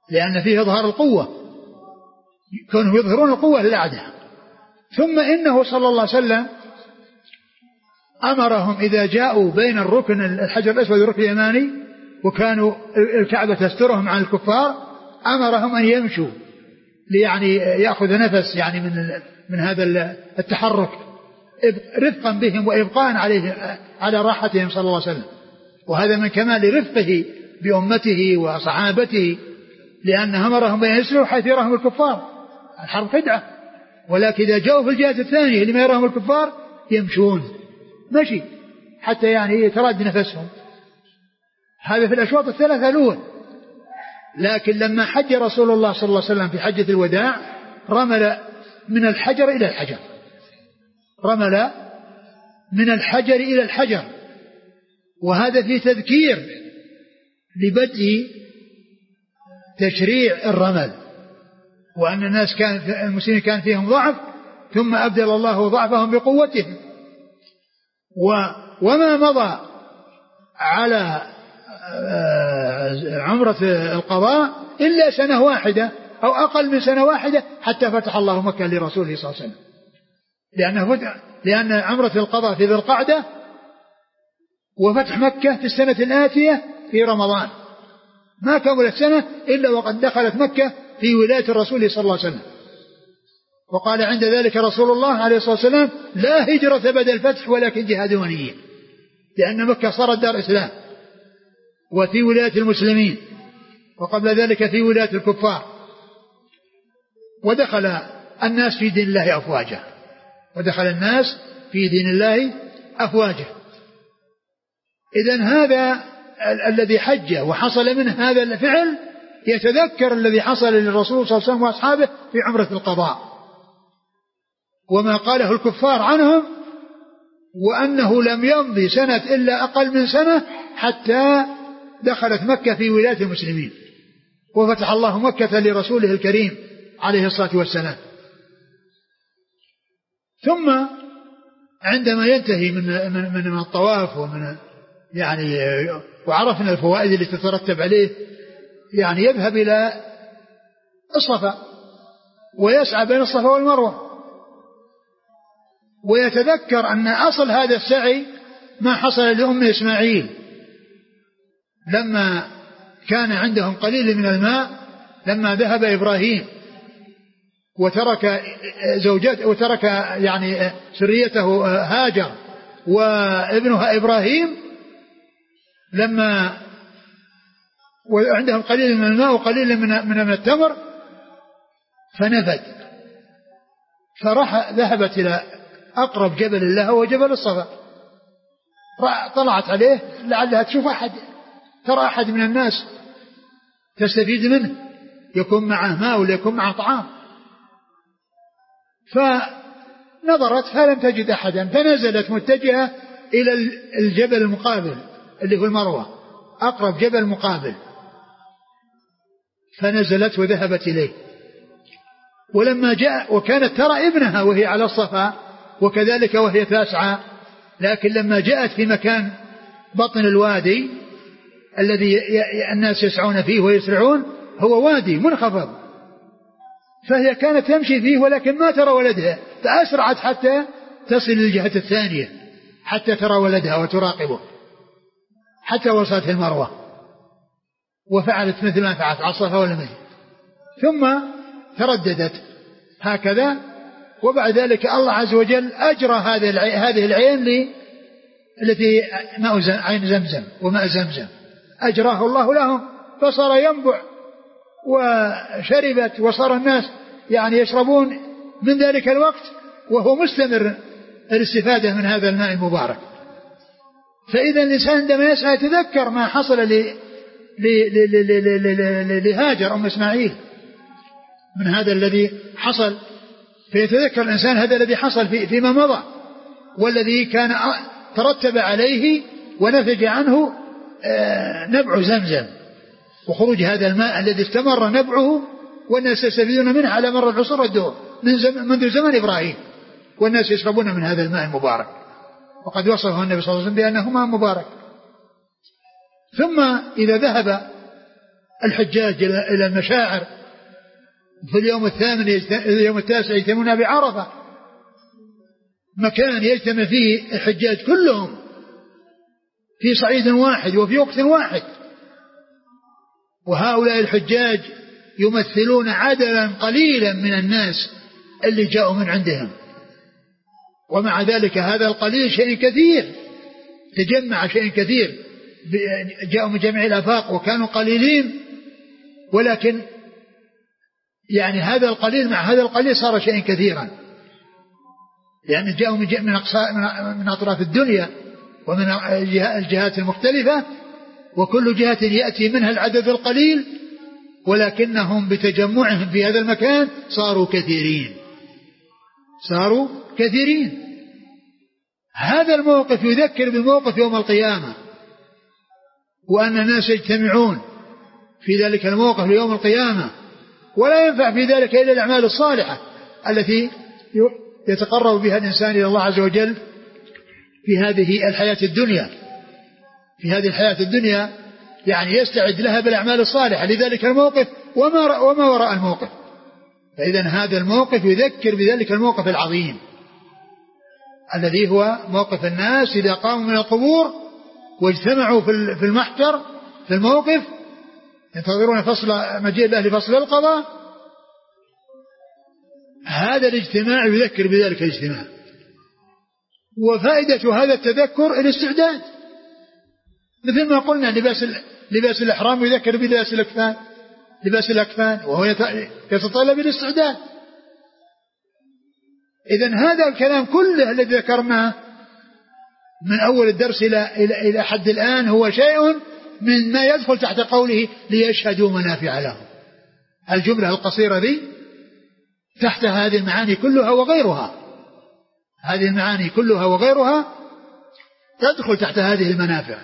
لأن فيه إظهار القوة، كانوا يظهرون القوة للأعداء. ثم إنه صلى الله عليه وسلم أمرهم إذا جاءوا بين الركن الحجر الأسود والركن اليماني وكانوا الكعبة تسترهم عن الكفار، أمرهم أن يمشوا ليعني يأخذ نفس يعني من من هذا التحرك رفقا بهم وإبقاء عليه على راحتهم صلى الله عليه وسلم. وهذا من كمال رفقه بأمته وصحابته، لأن أمرهم أن يسروا حيث يراهم الكفار. الحرب خدعة، ولكن إذا جاءوا في الجهة الثانية لما يراهم الكفار يمشون مشي حتى يعني يتراد نفسهم. هذا في الأشواط الثلاثة الأول. لكن لما حج رسول الله صلى الله عليه وسلم في حجة الوداع رمل من الحجر إلى الحجر، رمل من الحجر إلى الحجر، وهذا في تذكير لبدء تشريع الرمل، وأن الناس كان المسلمين كان فيهم ضعف ثم أبدل الله ضعفهم بقوتهم. وما مضى على عمرة القضاء إلا سنة واحدة أو أقل من سنة واحدة حتى فتح الله مكة لرسوله صلى الله عليه وسلم، لأنه فتح لأن عمرة القضاء في ذي القعدة وفتح مكة في السنة الآتية في رمضان، ما كملت سنة إلا وقد دخلت مكة في ولاية الرسول صلى الله عليه وسلم. وقال عند ذلك رسول الله عليه الصلاة والسلام: لا هجرة بعد الفتح ولكن جهاد ونية، لأن مكة صارت دار إسلام وفي ولاية المسلمين، وقبل ذلك في ولاية الكفار، ودخل الناس في دين الله أفواجا، ودخل الناس في دين الله أفواجا. إذن هذا الذي حج وحصل منه هذا الفعل يتذكر الذي حصل للرسول صلى الله عليه وسلم وأصحابه في عمرة القضاء، وما قاله الكفار عنهم، وأنه لم يمضي سنة إلا أقل من سنة حتى دخلت مكة في ولاية المسلمين، وفتح الله مكة لرسوله الكريم عليه الصلاة والسلام. ثم عندما ينتهي من من من الطواف ومن يعني وعرفنا الفوائد التي تترتب عليه، يعني يذهب إلى الصفا ويسعى بين الصفا والمروة، ويتذكر أن أصل هذا السعي ما حصل لأم إسماعيل لما كان عندهم قليل من الماء، لما ذهب إبراهيم وترك زوجته وترك يعني سريته هاجر وابنها إبراهيم، لما وعندهم قليل من الماء وقليل من من التمر فنفد، فراح ذهبت إلى أقرب جبل له هو جبل الصفا، طلعت عليه لعلها تشوف أحد، ترى أحد من الناس تستفيد منه، يكون معه ماء ولا يكون معه طعام. فنظرت فلم تجد أحدا، فنزلت متجهة إلى الجبل المقابل اللي هو المروة، أقرب جبل مقابل، فنزلت وذهبت إليه. ولما جاء وكانت ترى ابنها وهي على الصفا وكذلك وهي تسعى، لكن لما جاءت في مكان بطن الوادي الذي الناس يسعون فيه ويسرعون، هو وادي منخفض، فهي كانت تمشي فيه ولكن ما ترى ولدها، فأسرعت حتى تصل للجهة الثانية حتى ترى ولدها وتراقبه، حتى وصلت المروة وفعلت مثل ما فعلت على الصفا والمروة، ثم ترددت هكذا. وبعد ذلك الله عز وجل أجرى هذه العين التي ماء عين زمزم وماء زمزم، أجراه الله لهم فصار ينبع وشربت، وصار الناس يعني يشربون من ذلك الوقت وهو مستمر الاستفادة من هذا الماء المبارك. فإذا الإنسان عندما يسعى يتذكر ما حصل لهاجر أم إسماعيل من هذا الذي حصل، فيتذكر الإنسان هذا الذي حصل فيما مضى، والذي كان ترتب عليه ونتج عنه نبع زمزم وخروج هذا الماء الذي استمر نبعه والناس يستفيدون منه على مر العصور والدهور من زم منذ زمن إبراهيم، والناس يشربون من هذا الماء المبارك، وقد وصفه النبي صلى الله عليه وسلم بأنه ماء مبارك. ثم إذا ذهب الحجاج إلى المشاعر. في اليوم الثامن اليوم التاسع يجتمعون بعرفة، مكان يجتمع فيه الحجاج كلهم في صعيد واحد وفي وقت واحد، وهؤلاء الحجاج يمثلون عددا قليلا من الناس اللي جاءوا من عندهم، ومع ذلك هذا القليل شيء كثير، تجمع شيء كثير، جاءوا من جميع الآفاق وكانوا قليلين، ولكن يعني هذا القليل مع هذا القليل صار شيء كثيرا، يعني جاءوا من من من أطراف الدنيا ومن الجهات المختلفة، وكل جهة يأتي منها العدد القليل، ولكنهم بتجمعهم في هذا المكان صاروا كثيرين صاروا كثيرين. هذا الموقف يذكر بموقف يوم القيامة، وأن الناس يجتمعون في ذلك الموقف ليوم القيامة، ولا ينفع في ذلك إلا الأعمال الصالحة التي يتقرب بها الإنسان إلى الله عز وجل في هذه الحياة الدنيا في هذه الحياة الدنيا يعني يستعد لها بالأعمال الصالحة لذلك الموقف وما وما وراء الموقف. فإذا هذا الموقف يذكر بذلك الموقف العظيم الذي هو موقف الناس إذا قاموا من القبور واجتمعوا في المحشر في الموقف ينتظرون فصل مجيء الله لفصل القضاء. هذا الاجتماع يذكر بذلك الاجتماع، وفائدة هذا التذكر الاستعداد، مثل ما قلنا لباس لباس الإحرام يذكر بلباس الأكفان لباس الأكفان وهو يتطلب الاستعداد. إذن هذا الكلام كله الذي ذكرناه من أول الدرس إلى إلى إلى حد الآن هو شيء من ما يدخل تحت قوله ليشهدوا منافع لهم. الجملة القصيرة ذي تحت هذه المعاني كلها وغيرها، هذه المعاني كلها وغيرها تدخل تحت هذه المنافع.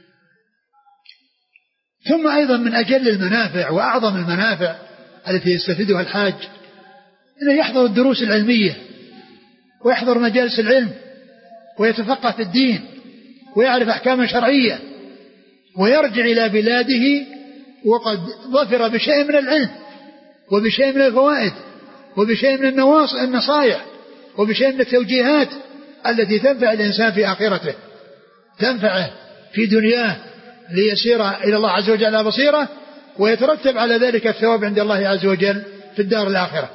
ثم أيضا من أجل المنافع وأعظم المنافع التي يستفيدها الحاج أنه يحضر الدروس العلمية ويحضر مجالس العلم ويتفقه في الدين ويعرف أحكاما شرعية، ويرجع إلى بلاده وقد ظفر بشيء من العلم وبشيء من الفوائد وبشيء من النصائح وبشيء من التوجيهات التي تنفع الإنسان في آخرته، تنفعه في دنياه ليسير إلى الله عز وجل على بصيرة، ويترتب على ذلك الثواب عند الله عز وجل في الدار الآخرة.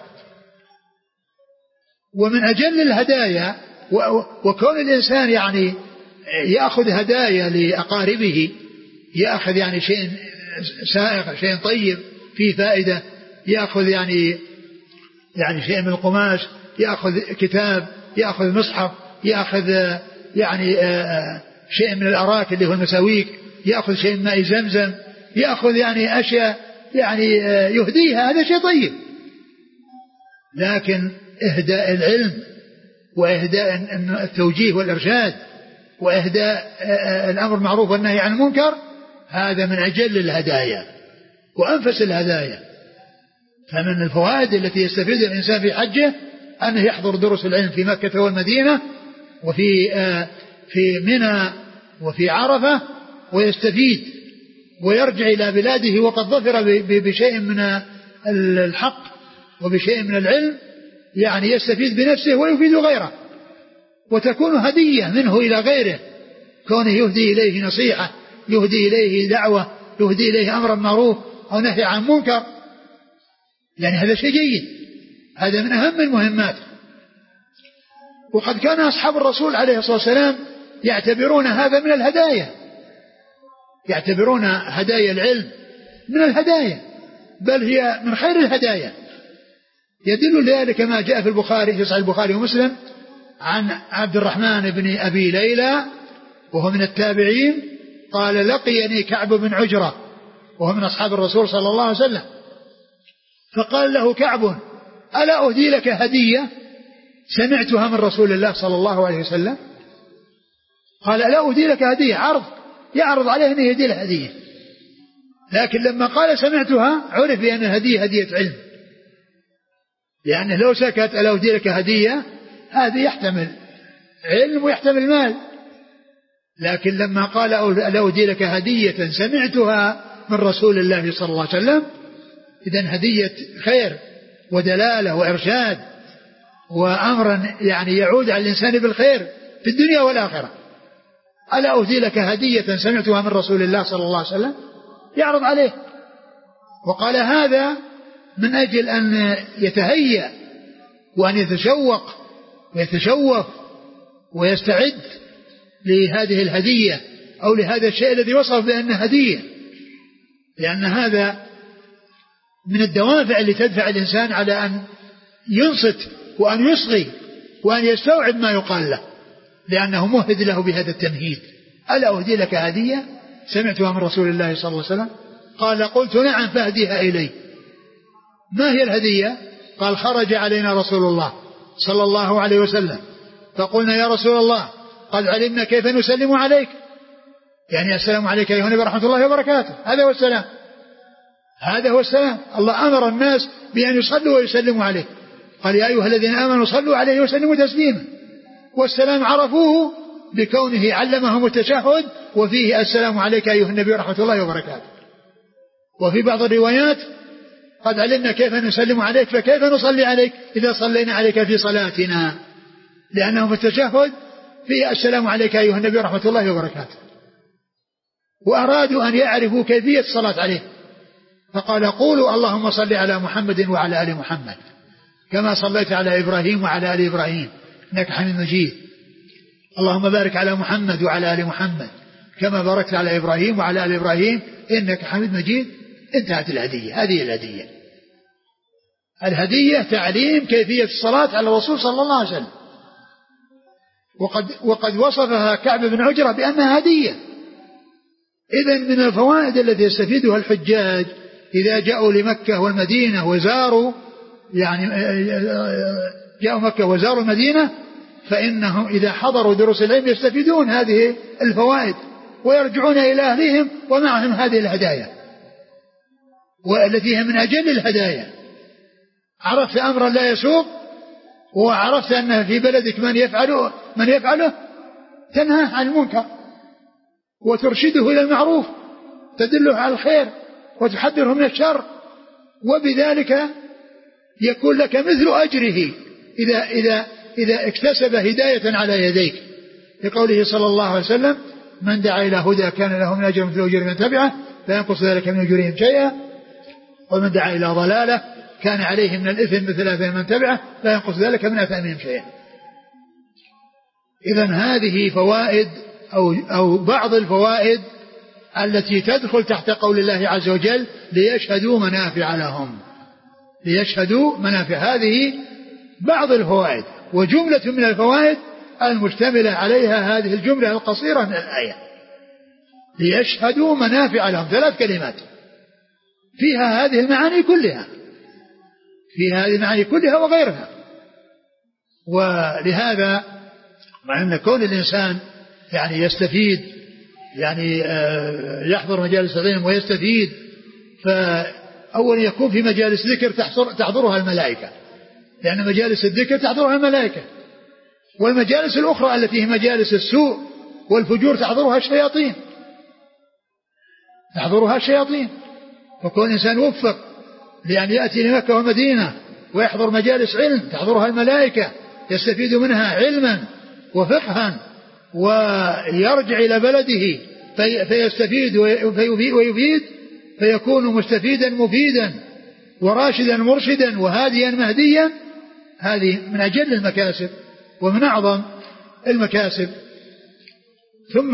ومن أجل الهدايا وكون الإنسان يعني يأخذ هدايا لأقاربه، يأخذ يعني شيء سائغ شيء طيب فيه فائدة، يأخذ يعني يعني شيء من القماش، يأخذ كتاب، يأخذ مصحف، يأخذ يعني شيء من الأراك اللي هو المساويك، يأخذ شيء من ماء زمزم، يأخذ يعني أشياء يعني يهديها، هذا شيء طيب. لكن إهداء العلم وإهداء التوجيه والإرشاد وإهداء الأمر المعروف والنهي عن المنكر هذا من أجل الهدايا وأنفس الهدايا. فمن الفوائد التي يستفيد الإنسان في حجه أنه يحضر دروس العلم في مكة والمدينة وفي في منى وفي عرفة ويستفيد ويرجع إلى بلاده وقد ظفر بشيء من الحق وبشيء من العلم، يعني يستفيد بنفسه ويفيد غيره، وتكون هدية منه إلى غيره، كونه يهدي إليه نصيحة، يهدي إليه دعوة، يهدي إليه أمر معروف أو نهي عن منكر، يعني هذا شيء جيد، هذا من أهم المهمات. وقد كان أصحاب الرسول عليه الصلاة والسلام يعتبرون هذا من الهدايا، يعتبرون هدايا العلم من الهدايا، بل هي من خير الهدايا. يدل ذلك ما جاء في البخاري في صحيح البخاري ومسلم عن عبد الرحمن بن أبي ليلى وهو من التابعين قال لقيني كعب بن عجرة وهو من أصحاب الرسول صلى الله عليه وسلم، فقال له كعب ألا أهدي لك هدية سمعتها من رسول الله صلى الله عليه وسلم؟ قال ألا أهدي لك هدية، عرض يعرض عليه أن يهدي له هدية، لكن لما قال سمعتها عرف بأن الهدية هدية علم، لأنه لو سكت ألا أهدي لك هدية هذه يحتمل علم ويحتمل مال، لكن لما قال ألا أهدي لك هدية سمعتها من رسول الله صلى الله عليه وسلم. إذن هدية خير ودلالة وإرشاد وأمرا يعني يعود على الإنسان بالخير في الدنيا والآخرة. ألا أهدي لك هدية سمعتها من رسول الله صلى الله عليه وسلم؟ يعرض عليه، وقال هذا من أجل أن يتهيأ وأن يتشوق ويتشوف ويستعد لهذه الهدية أو لهذا الشيء الذي وصف بأنه هدية، لأن هذا من الدوافع اللي تدفع الإنسان على أن ينصت وأن يصغي وأن يستوعب ما يقال له، لأنه مهد له بهذا التمهيد. ألا أهدي لك هدية سمعتها من رسول الله صلى الله عليه وسلم؟ قال قلت نعم فأهديها إلي. ما هي الهدية؟ قال خرج علينا رسول الله صلى الله عليه وسلم فقلنا يا رسول الله قد علمنا كيف نسلم عليك، يعني السلام عليك أيها النبي ورحمة الله وبركاته، هذا هو السلام، هذا هو السلام. الله أمر الناس بأن يصلوا ويسلموا عليه، قال يا أيها الذين آمنوا صلوا عليه وسلموا تسليما. والسلام عرفوه بكونه علمهم التشهد وفيه السلام عليك أيها النبي ورحمة الله وبركاته. وفي بعض الروايات قد علمنا كيف نسلم عليك فكيف نصلي عليك إذا صلينا عليك في صلاتنا، لأنه في التشهد فيه السلام عليك أيها النبي ورحمة الله وبركاته. وأرادوا أن يعرفوا كيفية الصلاة عليه فقال قولوا اللهم صل على محمد وعلى آل محمد كما صليت على إبراهيم وعلى آل إبراهيم إنك حميد مجيد، اللهم بارك على محمد وعلى آل محمد كما باركت على إبراهيم وعلى آل إبراهيم إنك حميد مجيد. انتهت الهدية. هذه الهدية. الهدية تعليم كيفية الصلاة على الرسول صلى الله عليه وسلم، وقد, وقد وصفها كعب بن عجرة بأنها هدية. إذن من الفوائد التي يستفيدها الحجاج إذا جاءوا لمكة والمدينة وزاروا يعني جاءوا مكة وزاروا المدينة فإنهم إذا حضروا دروس العلم يستفيدون هذه الفوائد ويرجعون إلى أهلهم ومعهم هذه الهدايا والتي هي من أجل الهدايا. عرفت أمرا لا يسوق وعرفت أن في بلدك من يفعله من يفعله تنهى عن المنكر وترشده إلى المعروف، تدله على الخير وتحذره من الشر، وبذلك يكون لك مثل أجره إذا, إذا, إذا اكتسب هداية على يديك، لقوله صلى الله عليه وسلم من دعا إلى هدى كان له من أجر مثل أجر من تبعه لا ينقص ذلك من أجورهم شيئا، ومن دعا إلى ضلالة كان عليه من الإثم مثل أثم من تبعه لا ينقص ذلك من أثامهم شيئا. إذن هذه فوائد أو, أو بعض الفوائد التي تدخل تحت قول الله عز وجل ليشهدوا منافع لهم، ليشهدوا منافع. هذه بعض الفوائد، وجملة من الفوائد المشتملة عليها هذه الجملة القصيرة من الآية ليشهدوا منافع لهم، ثلاث كلمات فيها هذه المعاني كلها، فيها هذه المعاني كلها وغيرها. ولهذا مع أن كون الإنسان يعني يستفيد يعني يحضر مجالس العلم ويستفيد، فأولا يكون في مجالس ذكر تحضرها الملائكة، لأن مجالس الذكر تحضرها الملائكة، والمجالس الأخرى التي هي مجالس السوء والفجور تحضرها الشياطين تحضرها الشياطين فكون الإنسان وفق لأن يأتي لمكة والمدينة ويحضر مجالس علم تحضرها الملائكة يستفيد منها علما وفقها، ويرجع إلى بلده في فيستفيد ويفيد فيكون مستفيدا مفيدا وراشدا مرشدا وهاديا مهديا. هذه من أجل المكاسب ومن أعظم المكاسب. ثم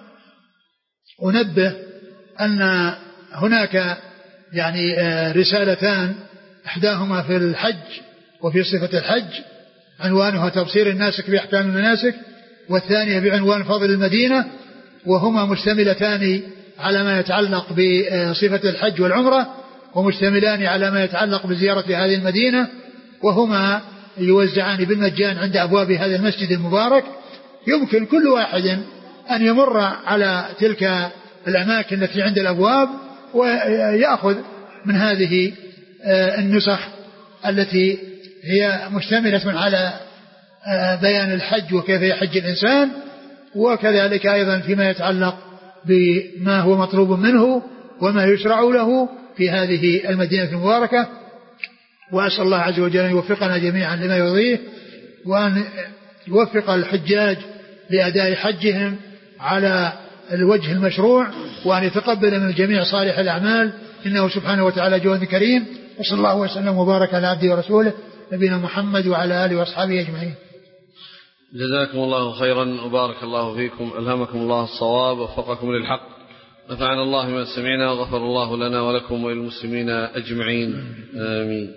أنبه أن هناك يعني رسالتان، إحداهما في الحج وفي صفة الحج عنوانها تبصير الناسك بأحكام المناسك، والثانية بعنوان فضل المدينة، وهما مشتملتان على ما يتعلق بصفة الحج والعمرة ومشتملان على ما يتعلق بزيارة هذه المدينة، وهما يوزعان بالمجان عند أبواب هذا المسجد المبارك. يمكن كل واحد أن يمر على تلك الأماكن التي عند الأبواب ويأخذ من هذه النسخ التي هي مشتملة على بيان الحج وكيف يحج الإنسان، وكذلك أيضا فيما يتعلق بما هو مطلوب منه وما يشرع له في هذه المدينة المباركة. وأسأل الله عز وجل أن يوفقنا جميعا لما يرضيه، وأن يوفق الحجاج لأداء حجهم على الوجه المشروع، وأن يتقبل من الجميع صالح الأعمال، إنه سبحانه وتعالى جواد كريم. وصلى الله وسلم وبارك على عبده ورسوله نبينا محمد وعلى آله وأصحابه أجمعين. جزاكم الله خيرا وبارك الله فيكم، ألهمكم الله الصواب ووفقكم للحق، نفعنا الله بما سمعنا وغفر الله لنا ولكم وللمسلمين أجمعين آمين.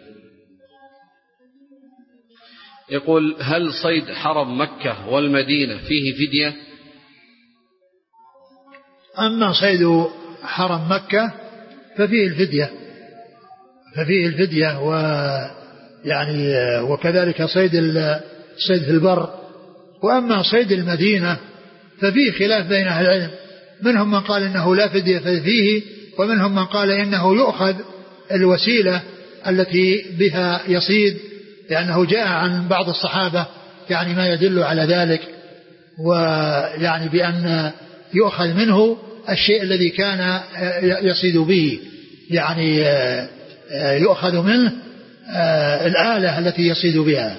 يقول: هل صيد حرم مكة والمدينة فيه فدية؟ أما صيد حرم مكة ففيه الفدية ففيه الفدية ويعني وكذلك صيد الصيد في البر. وأما صيد المدينة ففيه خلاف بين أهل العلم، منهم من قال إنه لا فدية فيه، ومنهم من قال إنه يؤخذ الوسيلة التي بها يصيد، لأنه جاء عن بعض الصحابة يعني ما يدل على ذلك، ويعني بأن يؤخذ منه الشيء الذي كان يصيد به، يعني يؤخذ منه الآلة التي يصيد بها.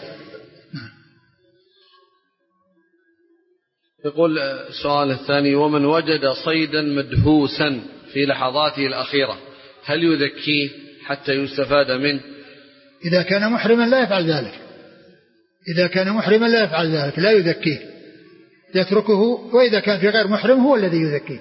يقول السؤال الثاني: ومن وجد صيدا مدهوسا في لحظاته الأخيرة هل يذكيه حتى يستفاد منه؟ إذا كان محرما لا يفعل ذلك، إذا كان محرما لا يفعل ذلك، لا يذكيه، يتركه. وإذا كان في غير محرم هو الذي يذكيه.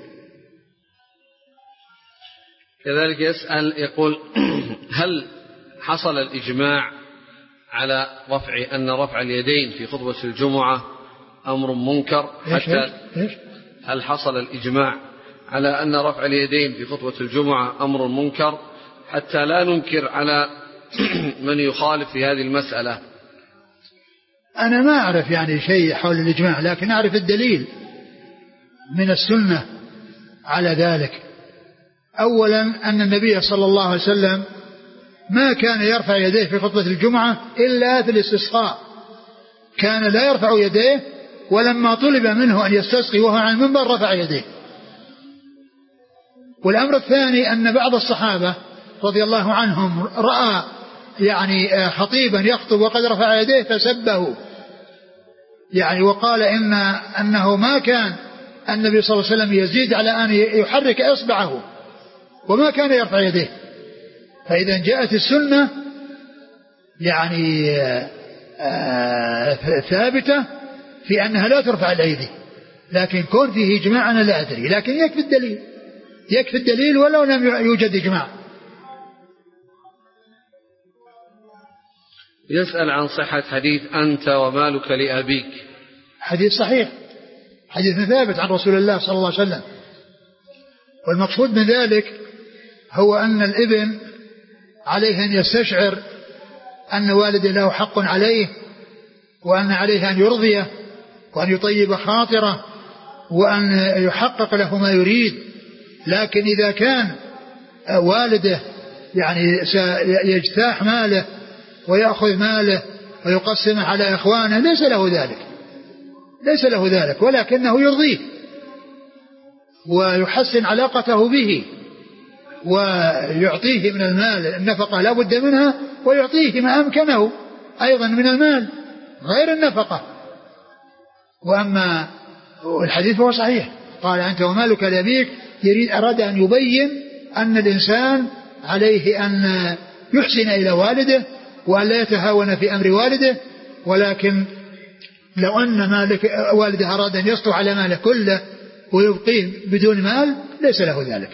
كذلك يسأل يقول: هل حصل الإجماع على رفع أن رفع اليدين في خطبة الجمعة أمر منكر حتى إيش؟ هل حصل الإجماع على أن رفع اليدين في خطبة الجمعة أمر منكر حتى لا ننكر على من يخالف في هذه المسألة؟ أنا ما أعرف يعني شيء حول الإجماع، لكن أعرف الدليل من السنة على ذلك. أولا أن النبي صلى الله عليه وسلم ما كان يرفع يديه في خطبة الجمعة إلا في الاستسقاء، كان لا يرفع يديه، ولما طلب منه أن يستسقي وهو على المنبر رفع يديه. والأمر الثاني أن بعض الصحابة رضي الله عنهم رأى يعني خطيبا يخطب وقد رفع يديه فسبه، يعني وقال إن أنه ما كان النبي صلى الله عليه وسلم يزيد على أن يحرك إصبعه وما كان يرفع يديه. فإذا جاءت السنة يعني ثابتة في أنها لا ترفع الأيدي، لكن كون فيه إجماع أنا لا أدري، لكن يكفي الدليل، يكفي الدليل ولو لم يوجد إجماع. يسأل عن صحة حديث أنت ومالك لأبيك. حديث صحيح، حديث ثابت عن رسول الله صلى الله عليه وسلم، والمقصود من ذلك هو أن الابن عليه أن يستشعر أن والده له حق عليه، وأن عليه أن يرضيه، وأن يطيب خاطره، وأن يحقق له ما يريد. لكن إذا كان والده يعني سيجتاح ماله ويأخذ ماله ويقسمه على إخوانه ليس له ذلك، ليس له ذلك، ولكنه يرضيه ويحسن علاقته به ويعطيه من المال النفقة لا بد منها، ويعطيه ما أمكنه أيضا من المال غير النفقة. وأما الحديث هو صحيح، قال أنت ومالك لأبيك، يريد أراد أن يبين أن الإنسان عليه أن يحسن إلى والده وأن لا يتهاون في أمر والده، ولكن لو أن مالك والده أراد أن يسطو على ماله كله ويبقيه بدون مال ليس له ذلك.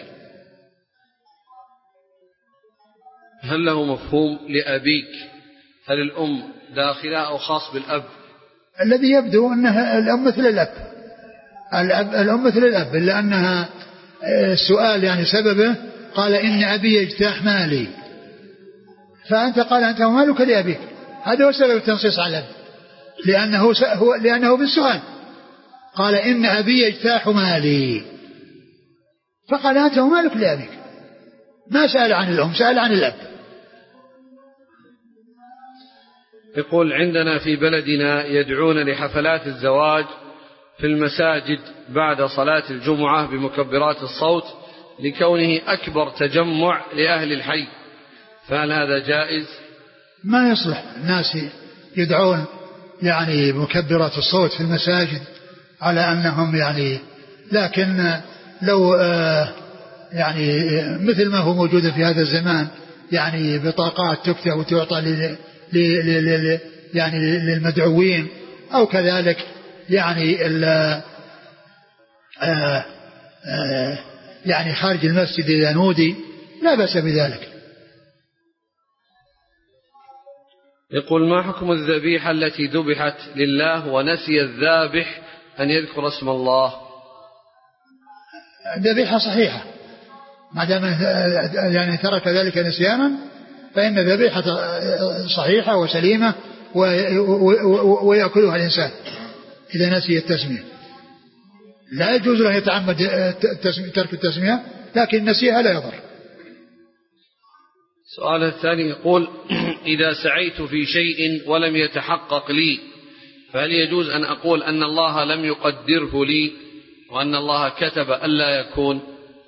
هل له مفهوم لأبيك؟ هل الأم داخلة أو خاص بالأب؟ الذي يبدو أنها الأم مثل الأب، الأب الأم مثل الأب، إلا أنها السؤال يعني سببه قال إن أبي يجتاح مالي، فأنت قال أنت ومالك لأبيك، هذا هو سبب التنصيص على الأب، لأنه هو لأنه بالسؤال قال إن أبي يجتاح مالي، فقال أنت ومالك لأبيك، ما سأل عن الأم، سأل عن الأب. يقول عندنا في بلدنا يدعون لحفلات الزواج في المساجد بعد صلاة الجمعة بمكبرات الصوت لكونه أكبر تجمع لأهل الحي، فهل هذا جائز؟ ما يصلح الناس يدعون يعني مكبرات الصوت في المساجد على أنهم يعني، لكن لو يعني مثل ما هو موجود في هذا الزمان يعني بطاقات تكتب وتعطى ل يعني للمدعوين، أو كذلك يعني ال يعني خارج المسجد إذا نودي لا بأس بذلك. يقول: ما حكم الذبيحة التي ذبحت لله ونسي الذابح أن يذكر اسم الله؟ الذبيحة صحيحة ما دام يعني ترك ذلك نسيانا، فإن الذبيحة صحيحة وسليمة ويأكلها الإنسان إذا نسي التسمية. لا يجوز له يتعمد ترك التسمية، لكن نسيها لا يضر. السؤال الثاني يقول: إذا سعيت في شيء ولم يتحقق لي، فهل يجوز أن أقول أن الله لم يقدره لي وأن الله كتب ألا يكون؟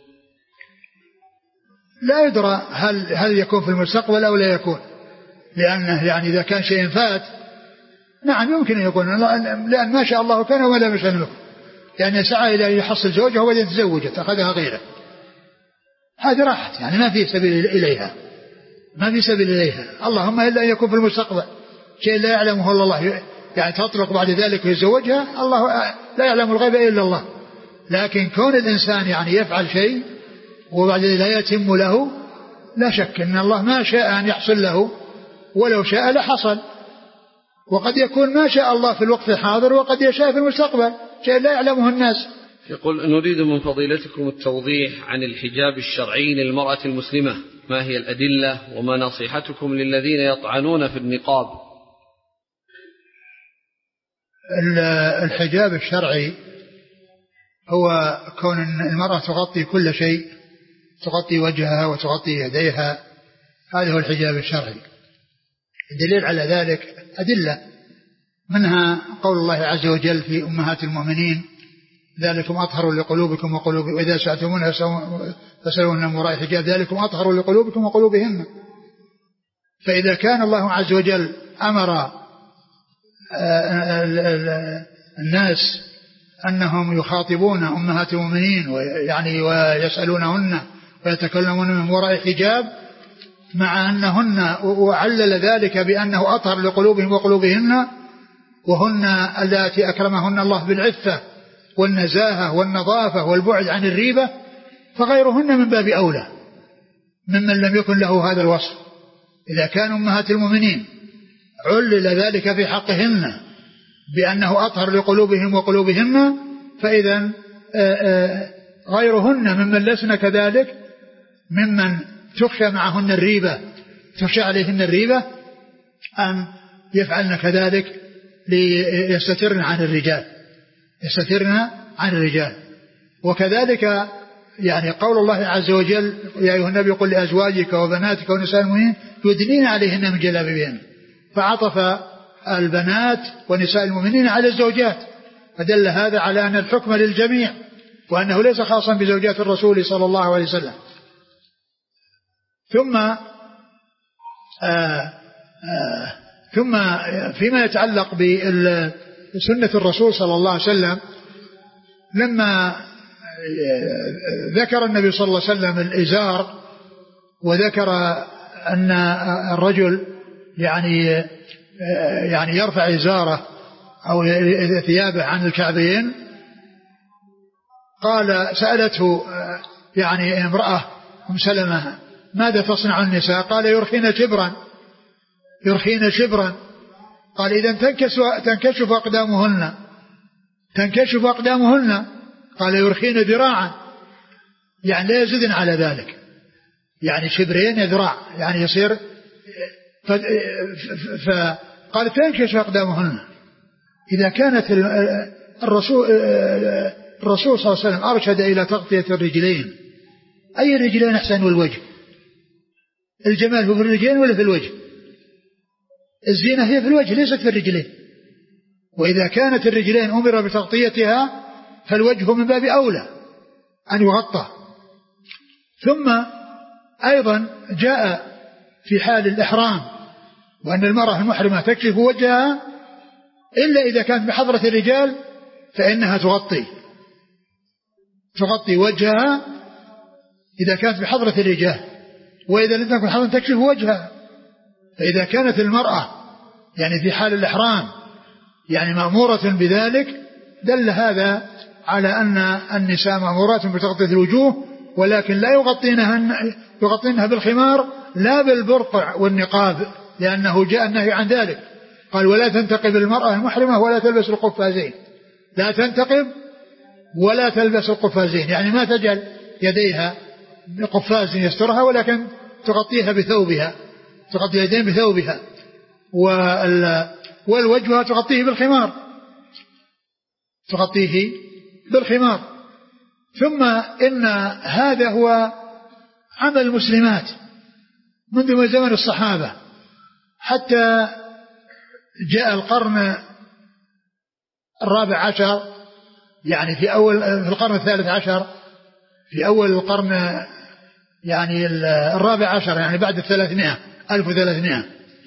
لا يدرى هل هل يكون في المستقبل أو لا يكون، لأنه يعني إذا كان شيء فات نعم يمكن أن يكون، لأن ما شاء الله كان ولا مشاء له، يعني سعى إلى يحصل زوجها وبعدين تزوجت أخذها غيره، هذه راحت يعني ما في سبيل إليها، ما في سبيل إليها. اللهم إلا أن يكون في المستقبل شيء لا يعلمه إلا الله، يعني تطلق بعد ذلك ويزوجها، الله لا يعلم الغيب إلا الله. لكن كون الإنسان يعني يفعل شيء وبعد لا يتم له، لا شك أن الله ما شاء أن يحصل له، ولو شاء لحصل، وقد يكون ما شاء الله في الوقت الحاضر وقد يشاء في المستقبل شيء لا يعلمه الناس. يقول: نريد من فضيلتكم التوضيح عن الحجاب الشرعي للمرأة المسلمة، ما هي الأدلة وما نصيحتكم للذين يطعنون في النقاب؟ الحجاب الشرعي هو كون المرأة تغطي كل شيء، تغطي وجهها وتغطي يديها، هذا هو الحجاب الشرعي. الدليل على ذلك أدلة، منها قول الله عز وجل في أمهات المؤمنين: ذلكم أطهر لقلوبكم وقلوبهم، وإذا سألتموهن فاسألوهن من وراء حجاب، ذلكم أطهر لقلوبكم وقلوبهن. فإذا كان الله عز وجل أمر الناس أنهم يخاطبون أمهات المؤمنين ويعني ويسألونهن ويتكلمون من وراء حجاب، مع أنهن، وعلل ذلك بأنه أطهر لقلوبهم وقلوبهن، وهن اللاتي أكرمهن الله بالعفة والنزاهة والنظافة والبعد عن الريبة، فغيرهن من باب أولى ممن لم يكن له هذا الوصف. إذا كانوا أمهات المؤمنين علل ذلك في حقهن بأنه أطهر لقلوبهم وقلوبهن، فإذا غيرهن ممن لسن كذلك، ممن تخشى معهن الريبة، تخشى عليهن الريبة، أن يفعلن كذلك ليستترن عن الرجال، يستترن عن الرجال. وكذلك يعني قول الله عز وجل: يا أيها النبي قل لأزواجك وبناتك ونساء المؤمنين يدنين عليهن من جلابيبهن، فعطف البنات ونساء المؤمنين على الزوجات، فدل هذا على أن الحكم للجميع، وأنه ليس خاصا بزوجات الرسول صلى الله عليه وسلم. ثم آآ آآ ثم فيما يتعلق بسنة الرسول صلى الله عليه وسلم، لما ذكر النبي صلى الله عليه وسلم الإزار، وذكر أن الرجل يعني يعني يرفع إزاره أو ثيابه عن الكعبين، قال سألته يعني امرأة أم سلمة: ماذا تصنع النساء؟ قال: يرخين شبرا، يرخين شبرا. قال: إذا تنكشف أقدامهن، تنكشف أقدامهن. قال: يرخين ذراعا، يعني لا يزدن على ذلك، يعني شبرين ذراع، يعني يصير. فقال: تنكشف أقدامهن. إذا كانت الرسول الرسول صلى الله عليه وسلم أرشد إلى تغطية الرجلين، أي الرجلين أحسن والوجه؟ الجمال هو في الرجلين ولا في الوجه؟ الزينة هي في الوجه ليست في الرجلين. وإذا كانت الرجلين أمر بتغطيتها فالوجه من باب أولى أن يغطى. ثم أيضا جاء في حال الإحرام وأن المرأة المحرمة تكشف وجهها إلا إذا كانت بحضرة الرجال فإنها تغطي تغطي وجهها إذا كانت بحضرة الرجال، وإذا لم تكن حضرة تكشف وجهها. فإذا كانت المرأة يعني في حال الإحرام يعني مأمورة بذلك دل هذا على أن النساء مأمورات بتغطية الوجوه، ولكن لا يغطينها يغطينها بالخمار لا بالبرقع والنقاب، لأنه جاء النهي عن ذلك. قال ولا تنتقب المرأة المحرمة ولا تلبس القفازين، لا تنتقب ولا تلبس القفازين، يعني ما تجعل يديها بقفاز يسترها ولكن تغطيها بثوبها، تغطي يدين بثوبها، والوجه تغطيه بالخمار تغطيه بالخمار. ثم إن هذا هو عمل المسلمات منذ زمن الصحابة حتى جاء القرن الرابع عشر، يعني في أول في القرن الثالث عشر، في أول القرن يعني الرابع عشر، يعني بعد الثلاثمائة ألف وثلاثمائة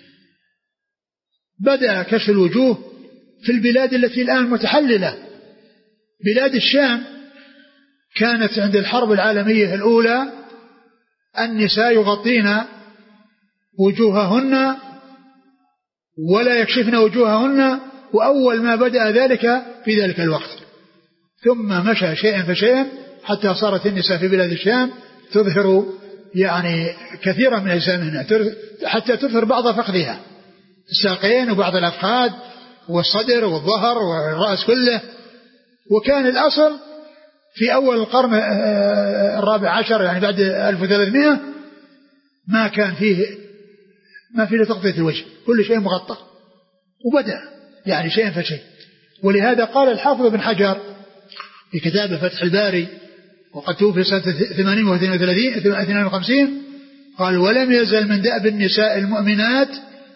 بدأ كشف الوجوه في البلاد التي الآن متحللة. بلاد الشام كانت عند الحرب العالمية الأولى النساء يغطين وجوههن ولا يكشفن وجوههن، وأول ما بدأ ذلك في ذلك الوقت، ثم مشى شيئا فشيئا حتى صارت النساء في بلاد الشام تظهر يعني كثيرا من أجسامهن، حتى تظهر بعض فخذها، الساقين وبعض الأفخاذ والصدر والظهر والرأس كله. وكان الأصل في أول القرن الرابع عشر يعني بعد ألف وثلاثمائة ما كان فيه ما فيه لتغطية الوجه، كل شيء مغطى، وبدأ يعني شيئا فشيء. ولهذا قال الحافظ بن حجر في كتابه فتح الباري وقد توفي سنة ثمانين واثنين وخمسين قال ولم يزل من دأب النساء المؤمنات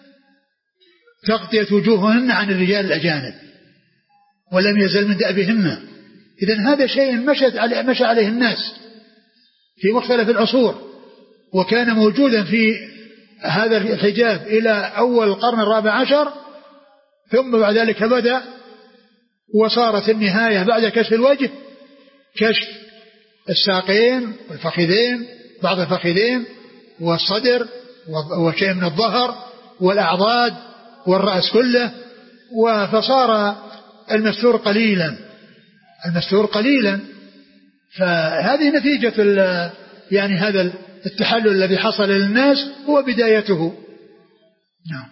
تغطية وجوههن عن الرجال الأجانب، ولم يزل من دأبهن. إذن هذا شيء مشت عليه مشى عليه الناس في مختلف العصور، وكان موجودا في هذا الحجاب إلى أول القرن الرابع عشر، ثم بعد ذلك بدأ وصارت النهاية بعد كشف الوجه كشف الساقين والفخذين، بعض الفخذين والصدر وشيء من الظهر والأعضاد والرأس كله، فصار المستور قليلا المستور قليلا. فهذه نتيجة يعني هذا التحلل الذي حصل للناس هو بدايته. نعم.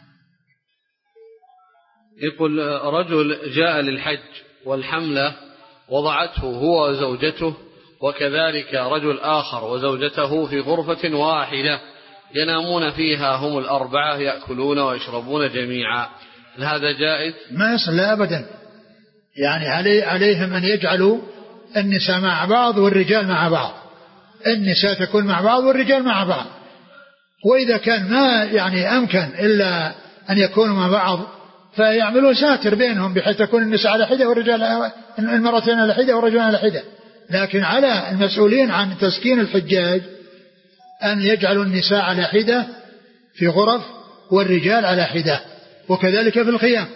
يقول رجل جاء للحج والحملة وضعته هو وزوجته، وكذلك رجل آخر وزوجته في غرفة واحدة ينامون فيها هم الأربعة يأكلون ويشربون جميعا، هل هذا جائز؟ ما يصل لا أبدا، يعني علي عليهم أن يجعلوا النساء مع بعض والرجال مع بعض، النساء تكون مع بعض والرجال مع بعض، وإذا كان ما يعني أمكن إلا أن يكونوا مع بعض فيعملوا ساتر بينهم بحيث تكون النساء على حدة والرجال المرتين على حدة والرجال على حدة. لكن على المسؤولين عن تسكين الحجاج أن يجعلوا النساء على حدة في غرف والرجال على حدة، وكذلك في الخيام.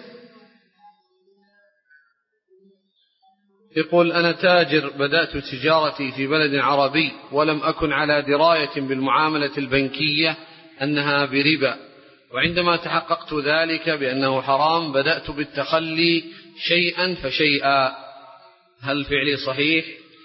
يقول أنا تاجر بدأت تجارتي في بلد عربي ولم أكن على دراية بالمعاملة البنكية أنها بربا، وعندما تحققت ذلك بأنه حرام بدأت بالتخلي شيئا فشيئا، هل فعلي صحيح؟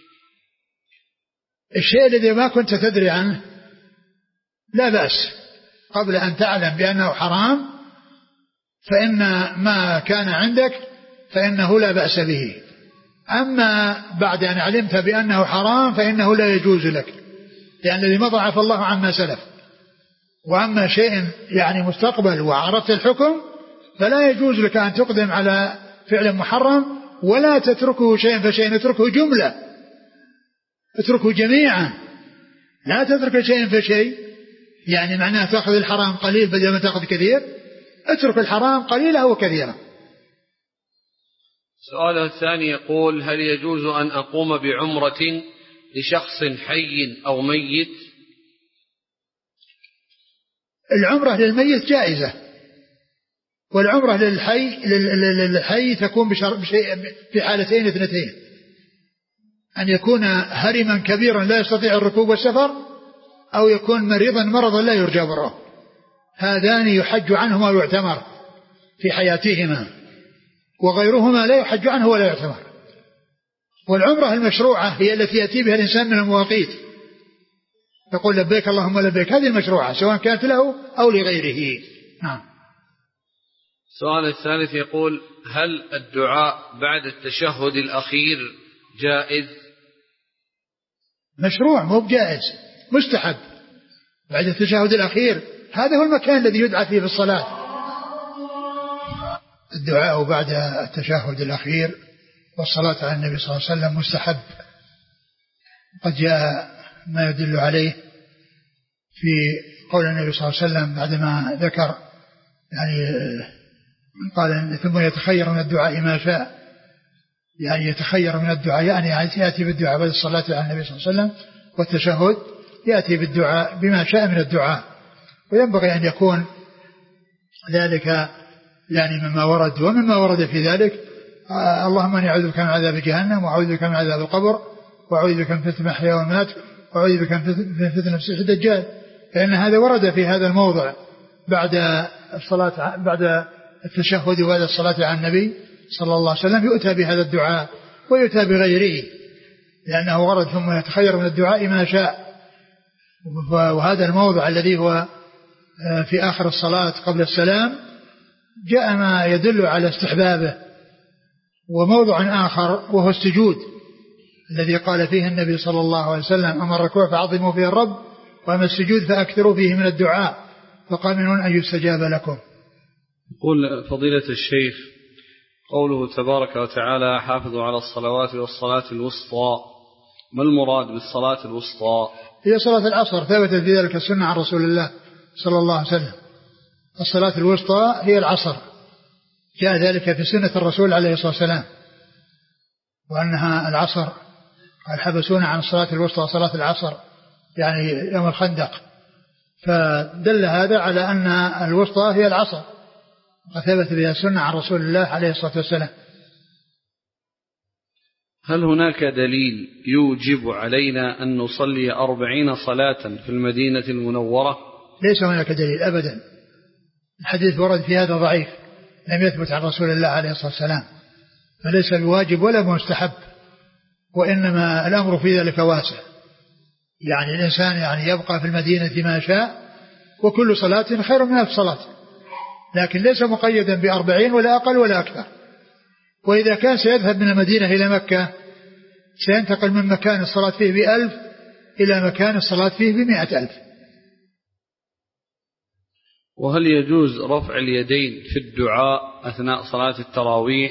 الشيء الذي ما كنت تدري عنه لا بأس، قبل أن تعلم بأنه حرام فإن ما كان عندك فإنه لا بأس به، أما بعد أن علمت بأنه حرام فإنه لا يجوز لك، لأن الذي مضى عفى الله عما سلف. وأما شيء يعني مستقبل وعرفت الحكم فلا يجوز لك أن تقدم على فعل محرم ولا تتركه شيئا فشيئا، اتركه جملة، اتركه جميعا، لا تترك شيئا فشيء، يعني معناه تأخذ الحرام قليل بدل ما تأخذ كثير، اترك الحرام قليلا وكثيرا. سؤاله الثاني يقول هل يجوز أن أقوم بعمرة لشخص حي أو ميت؟ العمرة للميت جائزة، والعمرة للحي للحي تكون بشيء في حالتين اثنتين: أن يكون هرما كبيرا لا يستطيع الركوب والسفر، أو يكون مريضا مرضا لا يرجى بره. هذان يحج عنهما ويعتمر في حياتهما، وغيرهما لا يحج عنه ولا يعتمر. والعمرة المشروعة هي التي يأتي بها الإنسان من المواقيت، يقول لبيك اللهم لبيك، هذه المشروعة سواء كانت له أو لغيره. نعم. السؤال الثالث يقول: هل الدعاء بعد التشهد الأخير جائز؟ مشروع، مو بجائز، مستحب. بعد التشهد الأخير هذا هو المكان الذي يدعى فيه في الصلاة. الدعاء بعد التشهد الأخير والصلاة على النبي صلى الله عليه وسلم مستحب، قد جاء ما يدل عليه في قول النبي صلى الله عليه وسلم بعدما ذكر يعني قال: ثم يتخير من الدعاء ما شاء، يعني يتخير من الدعاء، يعني يأتي بالدعاء بعد الصلاة على النبي صلى الله عليه وسلم والتشهد، يأتي بالدعاء بما شاء من الدعاء. وينبغي أن يكون ذلك يعني مما ورد، ومما ورد في ذلك: اللهم اني اعوذ بك من عذاب جهنم، واعوذ بك من عذاب القبر، واعوذ بك من فتنة المحيا والممات، واعوذ بك من فتنة المسيح الدجال. فإن هذا ورد في هذا الموضع بعد الصلاة، بعد التشهد وبعد الصلاة على النبي صلى الله عليه وسلم يؤتى بهذا الدعاء ويؤتى بغيره، لأنه ورد: ثم يتخير من الدعاء ما شاء. وهذا الموضع الذي هو في آخر الصلاة قبل السلام جاء ما يدل على استحبابه. وموضع آخر وهو السجود الذي قال فيه النبي صلى الله عليه وسلم: أما الركوع فعظموا فيه الرب، وأما السجود فأكثروا فيه من الدعاء، فقامنون أن يستجاب لكم. يقول فضيلة الشيخ: قوله تبارك وتعالى: حافظوا على الصلوات والصلاة الوسطى، ما المراد بالصلاة الوسطى؟ هي صلاة العصر، ثبتت في ذلك السنة عن رسول الله صلى الله عليه وسلم. الصلاة الوسطى هي العصر، جاء ذلك في سنة الرسول عليه الصلاة والسلام، وأنها العصر. قال: حبسونا عن الصلاة الوسطى صلاة العصر، يعني يوم الخندق. فدل هذا على أن الوسطى هي العصر، وثبت بها السنة عن رسول الله عليه الصلاة والسلام. هل هناك دليل يوجب علينا أن نصلي أربعين صلاة في المدينة المنورة؟ ليس هناك دليل أبدا. الحديث ورد في هذا ضعيف، لم يثبت عن رسول الله عليه الصلاة والسلام، فليس بواجب ولا مستحب، وإنما الأمر في ذلك واسع. يعني الإنسان يعني يبقى في المدينة ما شاء، وكل صلاة خير من ألف صلاة، لكن ليس مقيدا بأربعين ولا أقل ولا أكثر. وإذا كان سيذهب من المدينة إلى مكة سينتقل من مكان الصلاة فيه بألف إلى مكان الصلاة فيه بمئة ألف. وهل يجوز رفع اليدين في الدعاء أثناء صلاة التراويح؟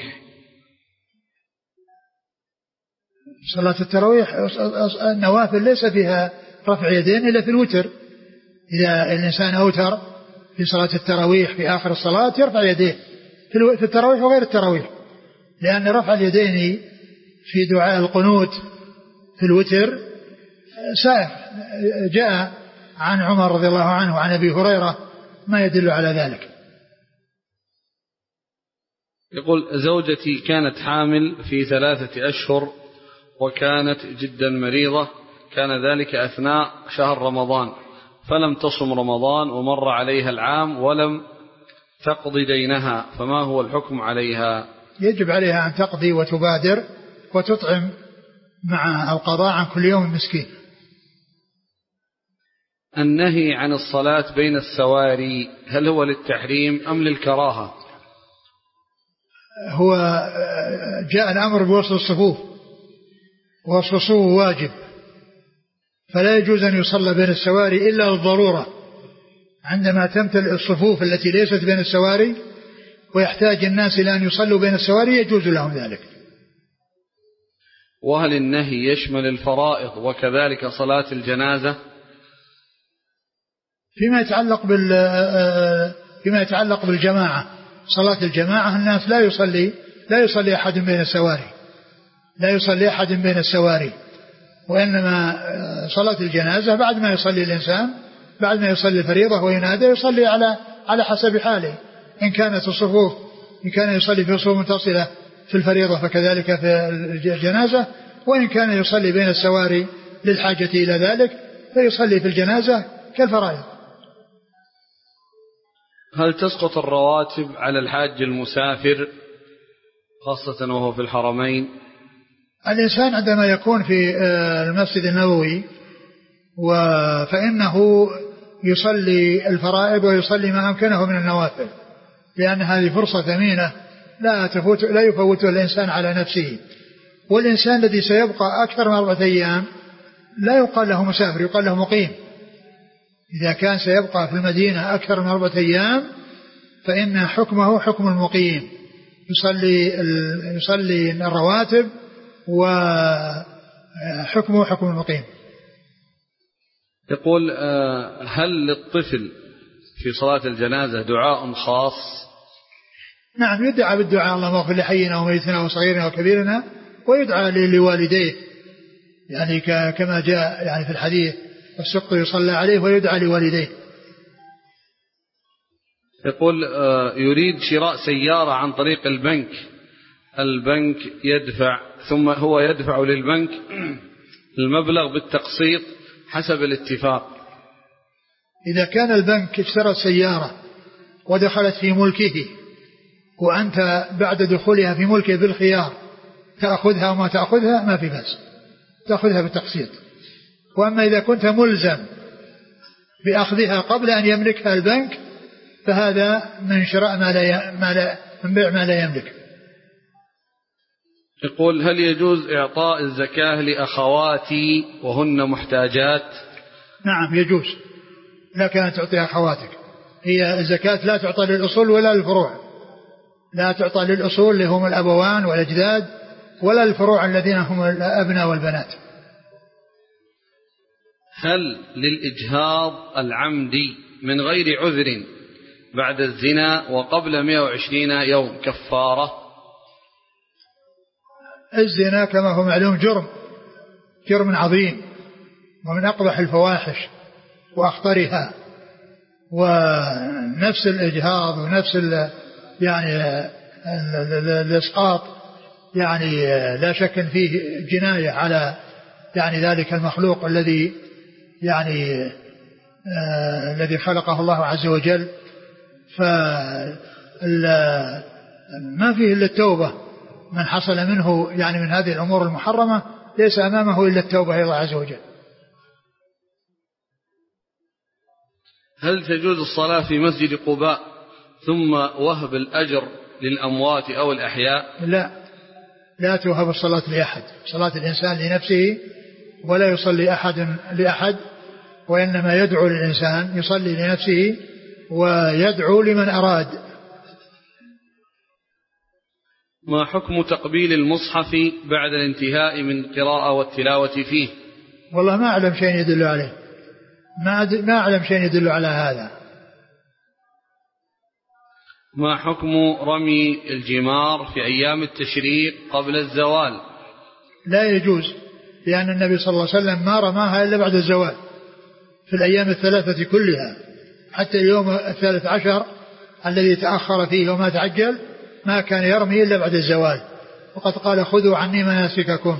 صلاة التراويح النوافل ليس فيها رفع يدين إلا في الوتر. إذا الإنسان أوتر في صلاة التراويح في آخر الصلاة يرفع يديه في التراويح وغير التراويح، لأن رفع اليدين في دعاء القنوت في الوتر سائر، جاء عن عمر رضي الله عنه وعن أبي هريرة ما يدل على ذلك. يقول: زوجتي كانت حامل في ثلاثة أشهر وكانت جدا مريضة، كان ذلك أثناء شهر رمضان، فلم تصم رمضان ومر عليها العام ولم تقضي دينها، فما هو الحكم عليها؟ يجب عليها أن تقضي وتبادر وتطعم مع القضاء عن كل يوم مسكين. النهي عن الصلاة بين السواري هل هو للتحريم أم للكراهة؟ هو جاء الأمر بوصل الصفوف، ووصل الصفوف واجب، فلا يجوز أن يصلى بين السواري إلا للضرورة، عندما تمتلئ الصفوف التي ليست بين السواري ويحتاج الناس إلى أن يصلوا بين السواري يجوز لهم ذلك. وهل النهي يشمل الفرائض وكذلك صلاة الجنازة؟ فيما يتعلق بال فيما يتعلق بالجماعة، صلاة الجماعة الناس لا يصلي لا يصلي أحد بين السواري لا يصلي أحد بين السواري وإنما صلاة الجنازة بعد ما يصلي الإنسان، بعد ما يصلي الفريضة وينادى يصلي على على حسب حاله. إن كانت الصفوف إن كان يصلي في صفوف متصلة في الفريضة فكذلك في الجنازة، وإن كان يصلي بين السواري للحاجة إلى ذلك فيصلي في الجنازة كالفرائض. هل تسقط الرواتب على الحاج المسافر خاصة وهو في الحرمين؟ الإنسان عندما يكون في المسجد النبوي فإنه يصلي الفرائض ويصلي ما أمكنه من النوافل، لأن هذه فرصة ثمينة لا تفوت لا يفوتها الإنسان على نفسه. والإنسان الذي سيبقى أكثر من أربعة أيام لا يقال له مسافر، يقال له مقيم. إذا كان سيبقى في المدينة أكثر من أربعة أيام فإن حكمه حكم المقيم، يصلي يصلي الرواتب وحكمه حكم المقيم. يقول هل للطفل في صلاة الجنازة دعاء خاص؟ نعم، يدعى بالدعاء اللهم اغفر لحينا وميتنا وصغيرنا وكبيرنا، ويدعى لوالديه يعني كما جاء يعني في الحديث السقط يصلى عليه ويدعى لوالديه. يقول يريد شراء سيارة عن طريق البنك، البنك يدفع ثم هو يدفع للبنك المبلغ بالتقسيط حسب الاتفاق. إذا كان البنك اشترى سيارة ودخلت في ملكه وأنت بعد دخولها في ملكه بالخيار تأخذها وما تأخذها ما في بأس، تأخذها بالتقسيط. وأما إذا كنت ملزم بأخذها قبل أن يملكها البنك فهذا من شراء ما لا ما لا من بيع ما لا يملك. يقول هل يجوز إعطاء الزكاة لأخواتي وهن محتاجات؟ نعم يجوز، لك أن تعطي أخواتك. هي الزكاة لا تعطى للأصول ولا للفروع، لا تعطى للأصول اللي هم الأبوان والأجداد، ولا الفروع الذين هم الأبناء والبنات. هل للإجهاض العمدي من غير عذر بعد الزنا وقبل مئة وعشرين يوم كفارة؟ الزنا كما هو معلوم جرم جرم عظيم ومن أقبح الفواحش وأخطرها، ونفس الإجهاض ونفس ال يعني الإسقاط يعني لا شك فيه جناية على يعني ذلك المخلوق الذي يعني آه الذي خلقه الله عز وجل. فما فيه إلا التوبة، من حصل منه يعني من هذه الأمور المحرمة ليس أمامه إلا التوبة إلى الله عز وجل. هل تجوز الصلاة في مسجد قباء ثم وهب الأجر للأموات أو الأحياء؟ لا، لا توهب الصلاة لأحد، صلاة الإنسان لنفسه ولا يصلي أحد لأحد، وإنما يدعو للإنسان، يصلي لنفسه ويدعو لمن أراد. ما حكم تقبيل المصحف بعد الانتهاء من القراءة والتلاوة فيه؟ والله ما أعلم شيء يدل عليه، ما أعلم شيء يدل على هذا. ما حكم رمي الجمار في أيام التشريق قبل الزوال؟ لا يجوز، لأن النبي صلى الله عليه وسلم ما رماها إلا بعد الزوال في الأيام الثلاثة كلها، حتى اليوم الثالث عشر الذي تأخر فيه وما تعجل ما كان يرمي إلا بعد الزوال، وقد قال خذوا عني مناسككم.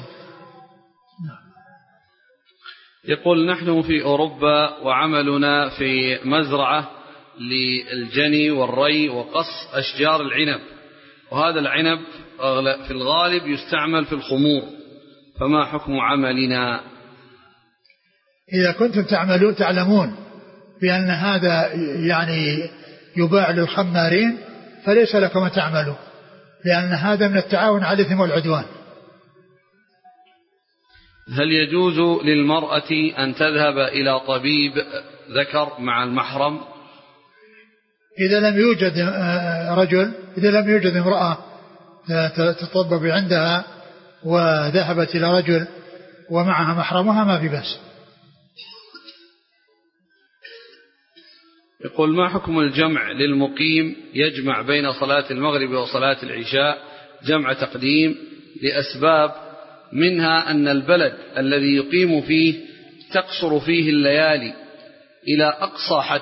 يقول نحن في أوروبا وعملنا في مزرعة للجني والري وقص أشجار العنب، وهذا العنب في الغالب يستعمل في الخمور، فما حكم عملنا؟ إذا كنتم تعملون تعلمون بأن هذا يعني يباع للخمارين فليس لكم أن تعملوا، لأن هذا من التعاون على الإثم والعدوان. هل يجوز للمرأة أن تذهب إلى طبيب ذكر مع المحرم؟ إذا لم يوجد رجل، إذا لم يوجد امرأة تطبب عندها وذهبت إلى رجل ومعها محرمها ما في بأس. يقول ما حكم الجمع للمقيم يجمع بين صلاة المغرب وصلاة العشاء جمع تقديم لأسباب منها أن البلد الذي يقيم فيه تقصر فيه الليالي إلى أقصى حد.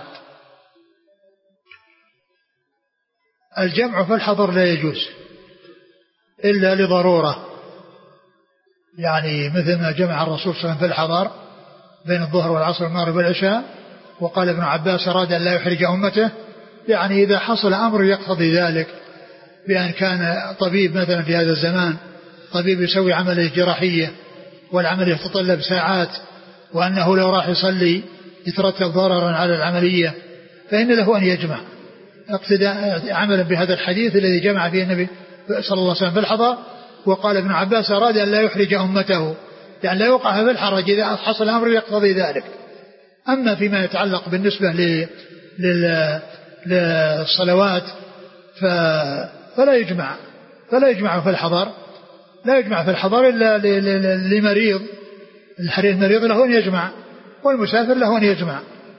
الجمع في الحضر لا يجوز إلا لضرورة، يعني مثل ما جمع الرسول صلى الله عليه وسلم في الحضر بين الظهر والعصر والمغرب والعشاء، وقال ابن عباس أراد أن لا يحرج أمته، يعني إذا حصل أمر يقتضي ذلك، بأن كان طبيب مثلا في هذا الزمان طبيب يسوي عملية جراحية والعمل يتطلب ساعات، وأنه لو راح يصلي يترتب ضررا على العملية، فإن له أن يجمع اقتداء عملا بهذا الحديث الذي جمع فيه النبي صلى الله عليه وسلم في الحضر. وقال ابن عباس أراد أن لا يحرج أمته، يعني لا يوقع في الحرج إذا حصل أمر يقتضي ذلك. أما فيما يتعلق بالنسبة للصلوات فلا يجمع فلا يجمع في الحضر لا يجمع في الحضر إلا لمريض، الحرير المريض له أن يجمع، والمسافر له أن يجمع.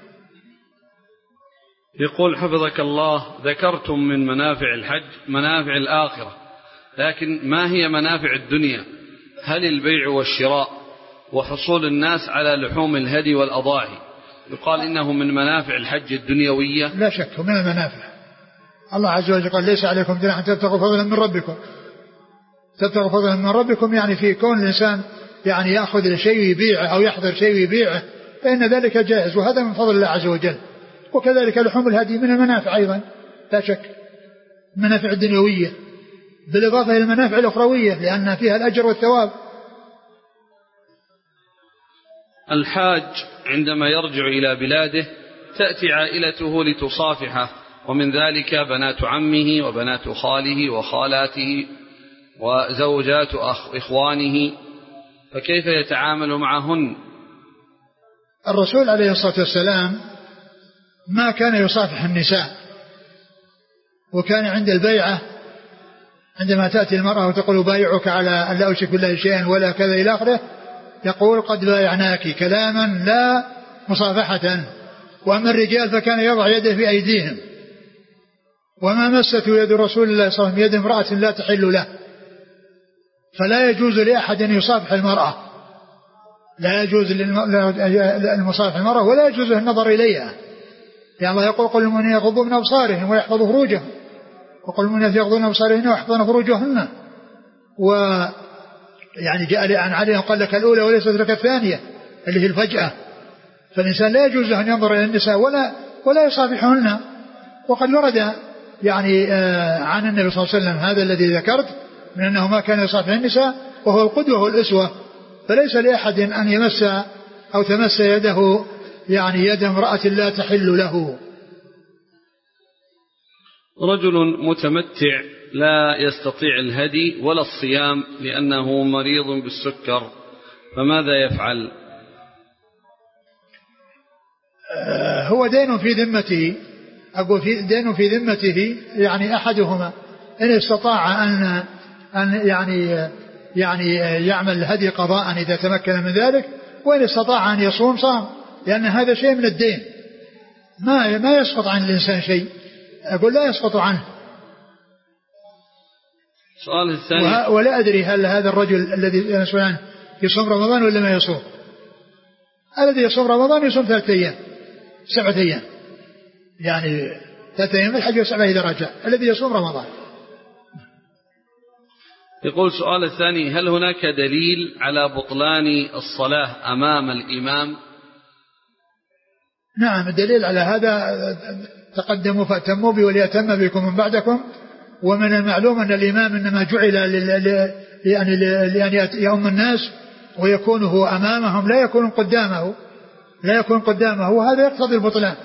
يقول حفظك الله: ذكرتم من منافع الحج منافع الآخرة، لكن ما هي منافع الدنيا؟ هل البيع والشراء وحصول الناس على لحوم الهدي والأضاحي يقال إنه من منافع الحج الدنيوية؟ لا شك من المنافع. الله عز وجل قال: ليس عليكم جناح أن تبتغوا فضلا من ربكم. تبتغوا فضلا من ربكم يعني في كون الإنسان يعني يأخذ شيء ويبيعه أو يحضر شيء ويبيعه، فإن ذلك جائز، وهذا من فضل الله عز وجل. وكذلك لحوم الهدي من المنافع أيضا لا شك، المنافع الدنيوية بالإضافة إلى المنافع الأخروية لأن فيها الأجر والثواب. الحاج عندما يرجع إلى بلاده تأتي عائلته لتصافحه، ومن ذلك بنات عمه وبنات خاله وخالاته وزوجات إخوانه، فكيف يتعامل معهن؟ الرسول عليه الصلاة والسلام ما كان يصافح النساء، وكان عند البيعة عندما تأتي المرأة وتقول: بايعك على أن لا أشرك بالله شيئا ولا كذا إلى آخره، يقول: قد بايعناك، كلاما لا مصافحة. وأما الرجال فكان يضع يده في أيديهم، وما مسته يد رسول الله صلى الله عليه وسلم يد امرأة لا تحل له، فلا يجوز لأحد أن يصافح المرأة، لا يجوز المصافح المرأة ولا يجوز النظر إليها، يعني الله يقول: قل للمؤمنين يغضوا من أبصارهم ويحفظوا فروجهم، وقل للمؤمنات يغضون من أبصارهن ويحفظن فروجهن. ويعني جاء عن علي قال: لك الأولى وليست لك الثانية، اللي هي الفجأة. فالإنسان لا يجوز أن ينظر إلى النساء ولا ولا يصافحهن. وقد ورد يعني عن النبي صلى الله عليه وسلم هذا الذي ذكرت من أنه ما كان يصافح النساء، وهو القدوة والأسوة، فليس لأحد أن يمس أو تمس يده يعني يد امرأة لا تحل له. رجل متمتع لا يستطيع الهدي ولا الصيام لأنه مريض بالسكر، فماذا يفعل؟ هو دين في ذمته، أقول في دين في ذمته، يعني أحدهما إن استطاع أن أن يعني يعني يعمل الهدي قضاء إذا تمكن من ذلك، وإن استطاع أن يصوم صام، لأن هذا شيء من الدين ما ما يسقط عن الإنسان شيء، أقول لا يسقط عنه. السؤال الثاني: ولا أدري هل هذا الرجل الذي يسأل عنه يصوم رمضان ولا ما يصوم؟ الذي يصوم رمضان يصوم ثلاثة أيام سبعة أيام، يعني ثلاثة أيام الحج وسبعة إذا رجع، الذي يصوم رمضان. يقول السؤال الثاني: هل هناك دليل على بطلان الصلاة أمام الإمام؟ نعم، الدليل على هذا تقدموا فأتموا بي وليتم بكم من بعدكم. ومن المعلوم أن الإمام إنما جعل لأن يؤم الناس ويكون هو أمامهم، لا يكون قدامه لا يكون قدامه وهذا يقتضي البطلان.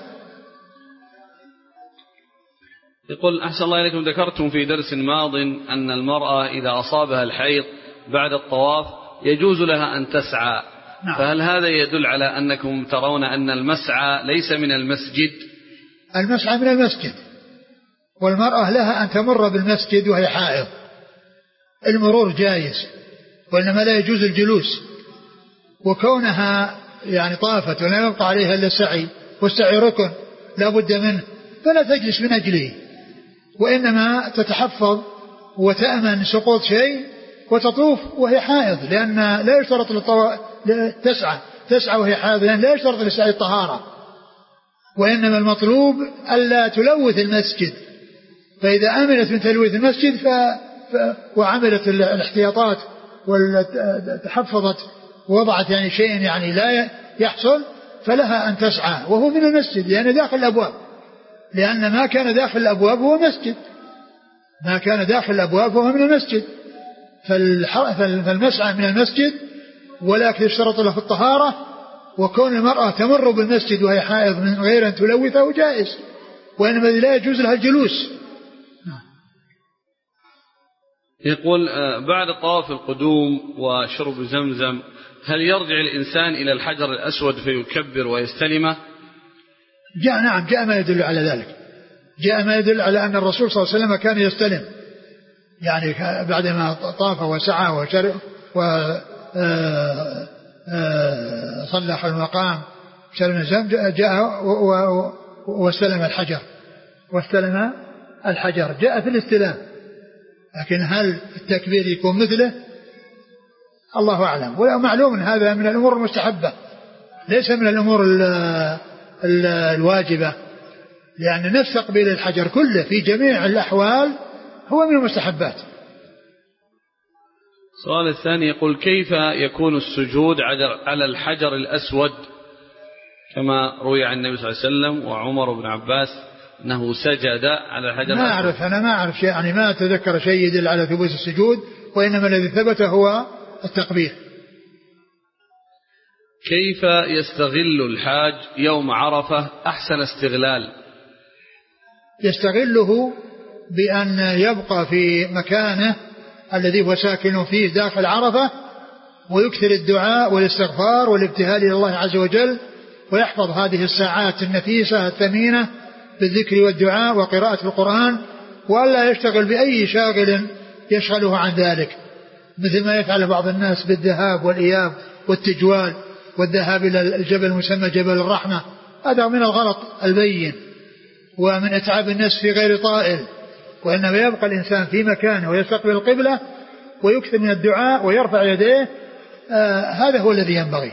يقول: أحسن الله إليكم، ذكرتم في درس ماض أن المرأة إذا أصابها الحيض بعد الطواف يجوز لها أن تسعى. نعم. فهل هذا يدل على أنكم ترون أن المسعى ليس من المسجد؟ المسعى من المسجد، والمرأة لها أن تمر بالمسجد وهي حائض، المرور جائز، وإنما لا يجوز الجلوس. وكونها يعني طافت ولا يبقى عليها إلا السعي، والسعي ركن لا بد منه، فلا تجلس من أجله، وإنما تتحفظ وتأمن سقوط شيء وتطوف وهي حائض، لأن لا يشترط للطو... تسعى تسعى وهي حائض، لأن لا يشترط للسعي الطهارة، وإنما المطلوب ألا تلوث المسجد. فإذا أمنت من تلويث المسجد ف... ف... وعملت الاحتياطات وتحفظت ووضعت يعني شيء يعني لا يحصل، فلها أن تسعى وهو من المسجد، لأن داخل الأبواب، لأن ما كان داخل الأبواب هو مسجد، ما كان داخل الأبواب هو من المسجد. فالمسعى من المسجد، ولكن يشترط له في الطهارة، وكون المرأة تمر بالمسجد وهي حائض من غير أن تلوثه جائز، وإنما لا يجوز لها الجلوس. يقول بعد طواف القدوم وشرب زمزم هل يرجع الإنسان إلى الحجر الأسود فيكبر ويستلمه؟ جاء نعم جاء ما يدل على ذلك، جاء ما يدل على أن الرسول صلى الله عليه وسلم كان يستلم، يعني بعدما طاف وسعى وشرب وصلى حول المقام شرب الزمزم جاء واستلم الحجر واستلم الحجر جاء في الاستلام، لكن هل التكبير يكون مثله؟ الله أعلم. ومعلوم هذا من الأمور المستحبة ليس من الأمور ال ال الواجبة، لأن نفس تقبيل الحجر كله في جميع الأحوال هو من المستحبات. السؤال الثاني يقول كيف يكون السجود على الحجر الأسود كما روي عن النبي صلى الله عليه وسلم وعمر بن عباس أنه سجد على الحجر ما الأسود؟ أعرف أنا ما أعرف شيء، يعني ما أتذكر شيء يدل على ثبوت السجود، وإنما الذي ثبت هو التقبيل. كيف يستغل الحاج يوم عرفة أحسن استغلال؟ يستغله بأن يبقى في مكانه الذي هو ساكن فيه داخل عرفة، ويكثر الدعاء والاستغفار والابتهال إلى الله عز وجل، ويحفظ هذه الساعات النفيسة الثمينة بالذكر والدعاء وقراءة القرآن، وألا يشتغل بأي شاغل يشغله عن ذلك، مثل ما يفعل بعض الناس بالذهاب والإياب والتجوال والذهاب إلى الجبل المسمى جبل الرحمة. هذا من الغلط البين ومن إتعاب الناس في غير طائل، وإنما يبقى الإنسان في مكانه ويستقبل القبلة ويكثر من الدعاء ويرفع يديه، آه هذا هو الذي ينبغي.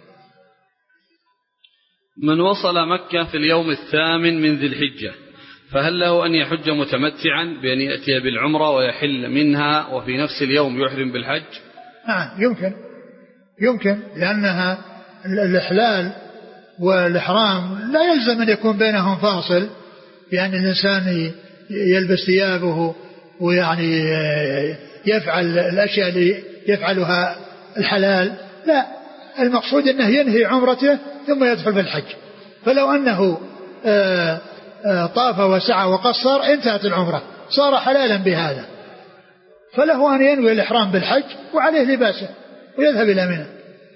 من وصل مكة في اليوم الثامن من ذي الحجة فهل له أن يحج متمتعا بأن يأتي بالعمرة ويحل منها وفي نفس اليوم يحرم بالحج؟ نعم يمكن يمكن لأنها الإحلال والإحرام لا يلزم أن يكون بينهم فاصل، بأن الإنسان يلبس ثيابه ويعني يفعل الأشياء اللي يفعلها الحلال، لا، المقصود أنه ينهي عمرته ثم يدخل في الحج. فلو أنه طاف وسعى وقصر انتهت العمرة، صار حلالا بهذا، فله أن ينوي الإحرام بالحج وعليه لباسه ويذهب إلى منى.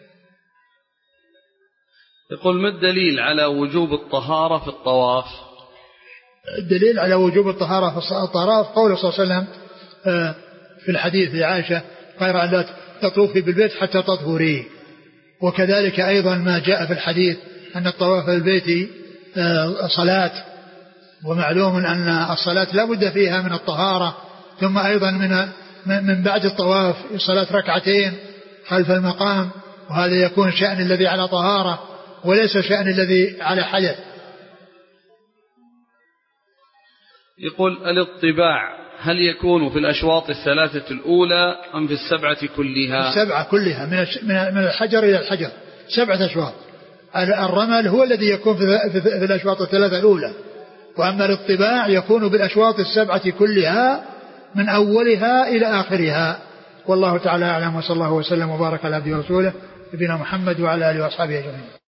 يقول ما الدليل على وجوب الطهارة في الطواف؟ الدليل على وجوب الطهارة في الطواف قوله صلى الله عليه وسلم في الحديث لعائشة غير أن لا تطوفي بالبيت حتى تطهري، وكذلك أيضا ما جاء في الحديث أن الطواف بالبيت صلاة، ومعلوم أن الصلاة لا بد فيها من الطهارة، ثم أيضا من من بعد الطواف صلاة ركعتين خلف المقام، وهذا يكون شأن الذي على طهارة وليس شأن الذي على حدث. يقول الاطباع هل يكون في الأشواط الثلاثة الأولى أم في السبعة كلها؟ السبعة كلها، من الحجر إلى الحجر سبعة أشواط. الرمل هو الذي يكون في الأشواط الثلاثة الأولى، وأما الاطباع يكون بالأشواط السبعة كلها من أولها إلى آخرها. والله تعالى أعلم، وصلى الله وسلم وبارك على عبده ورسوله نبينا محمد وعلى آله وأصحابه أجمعين.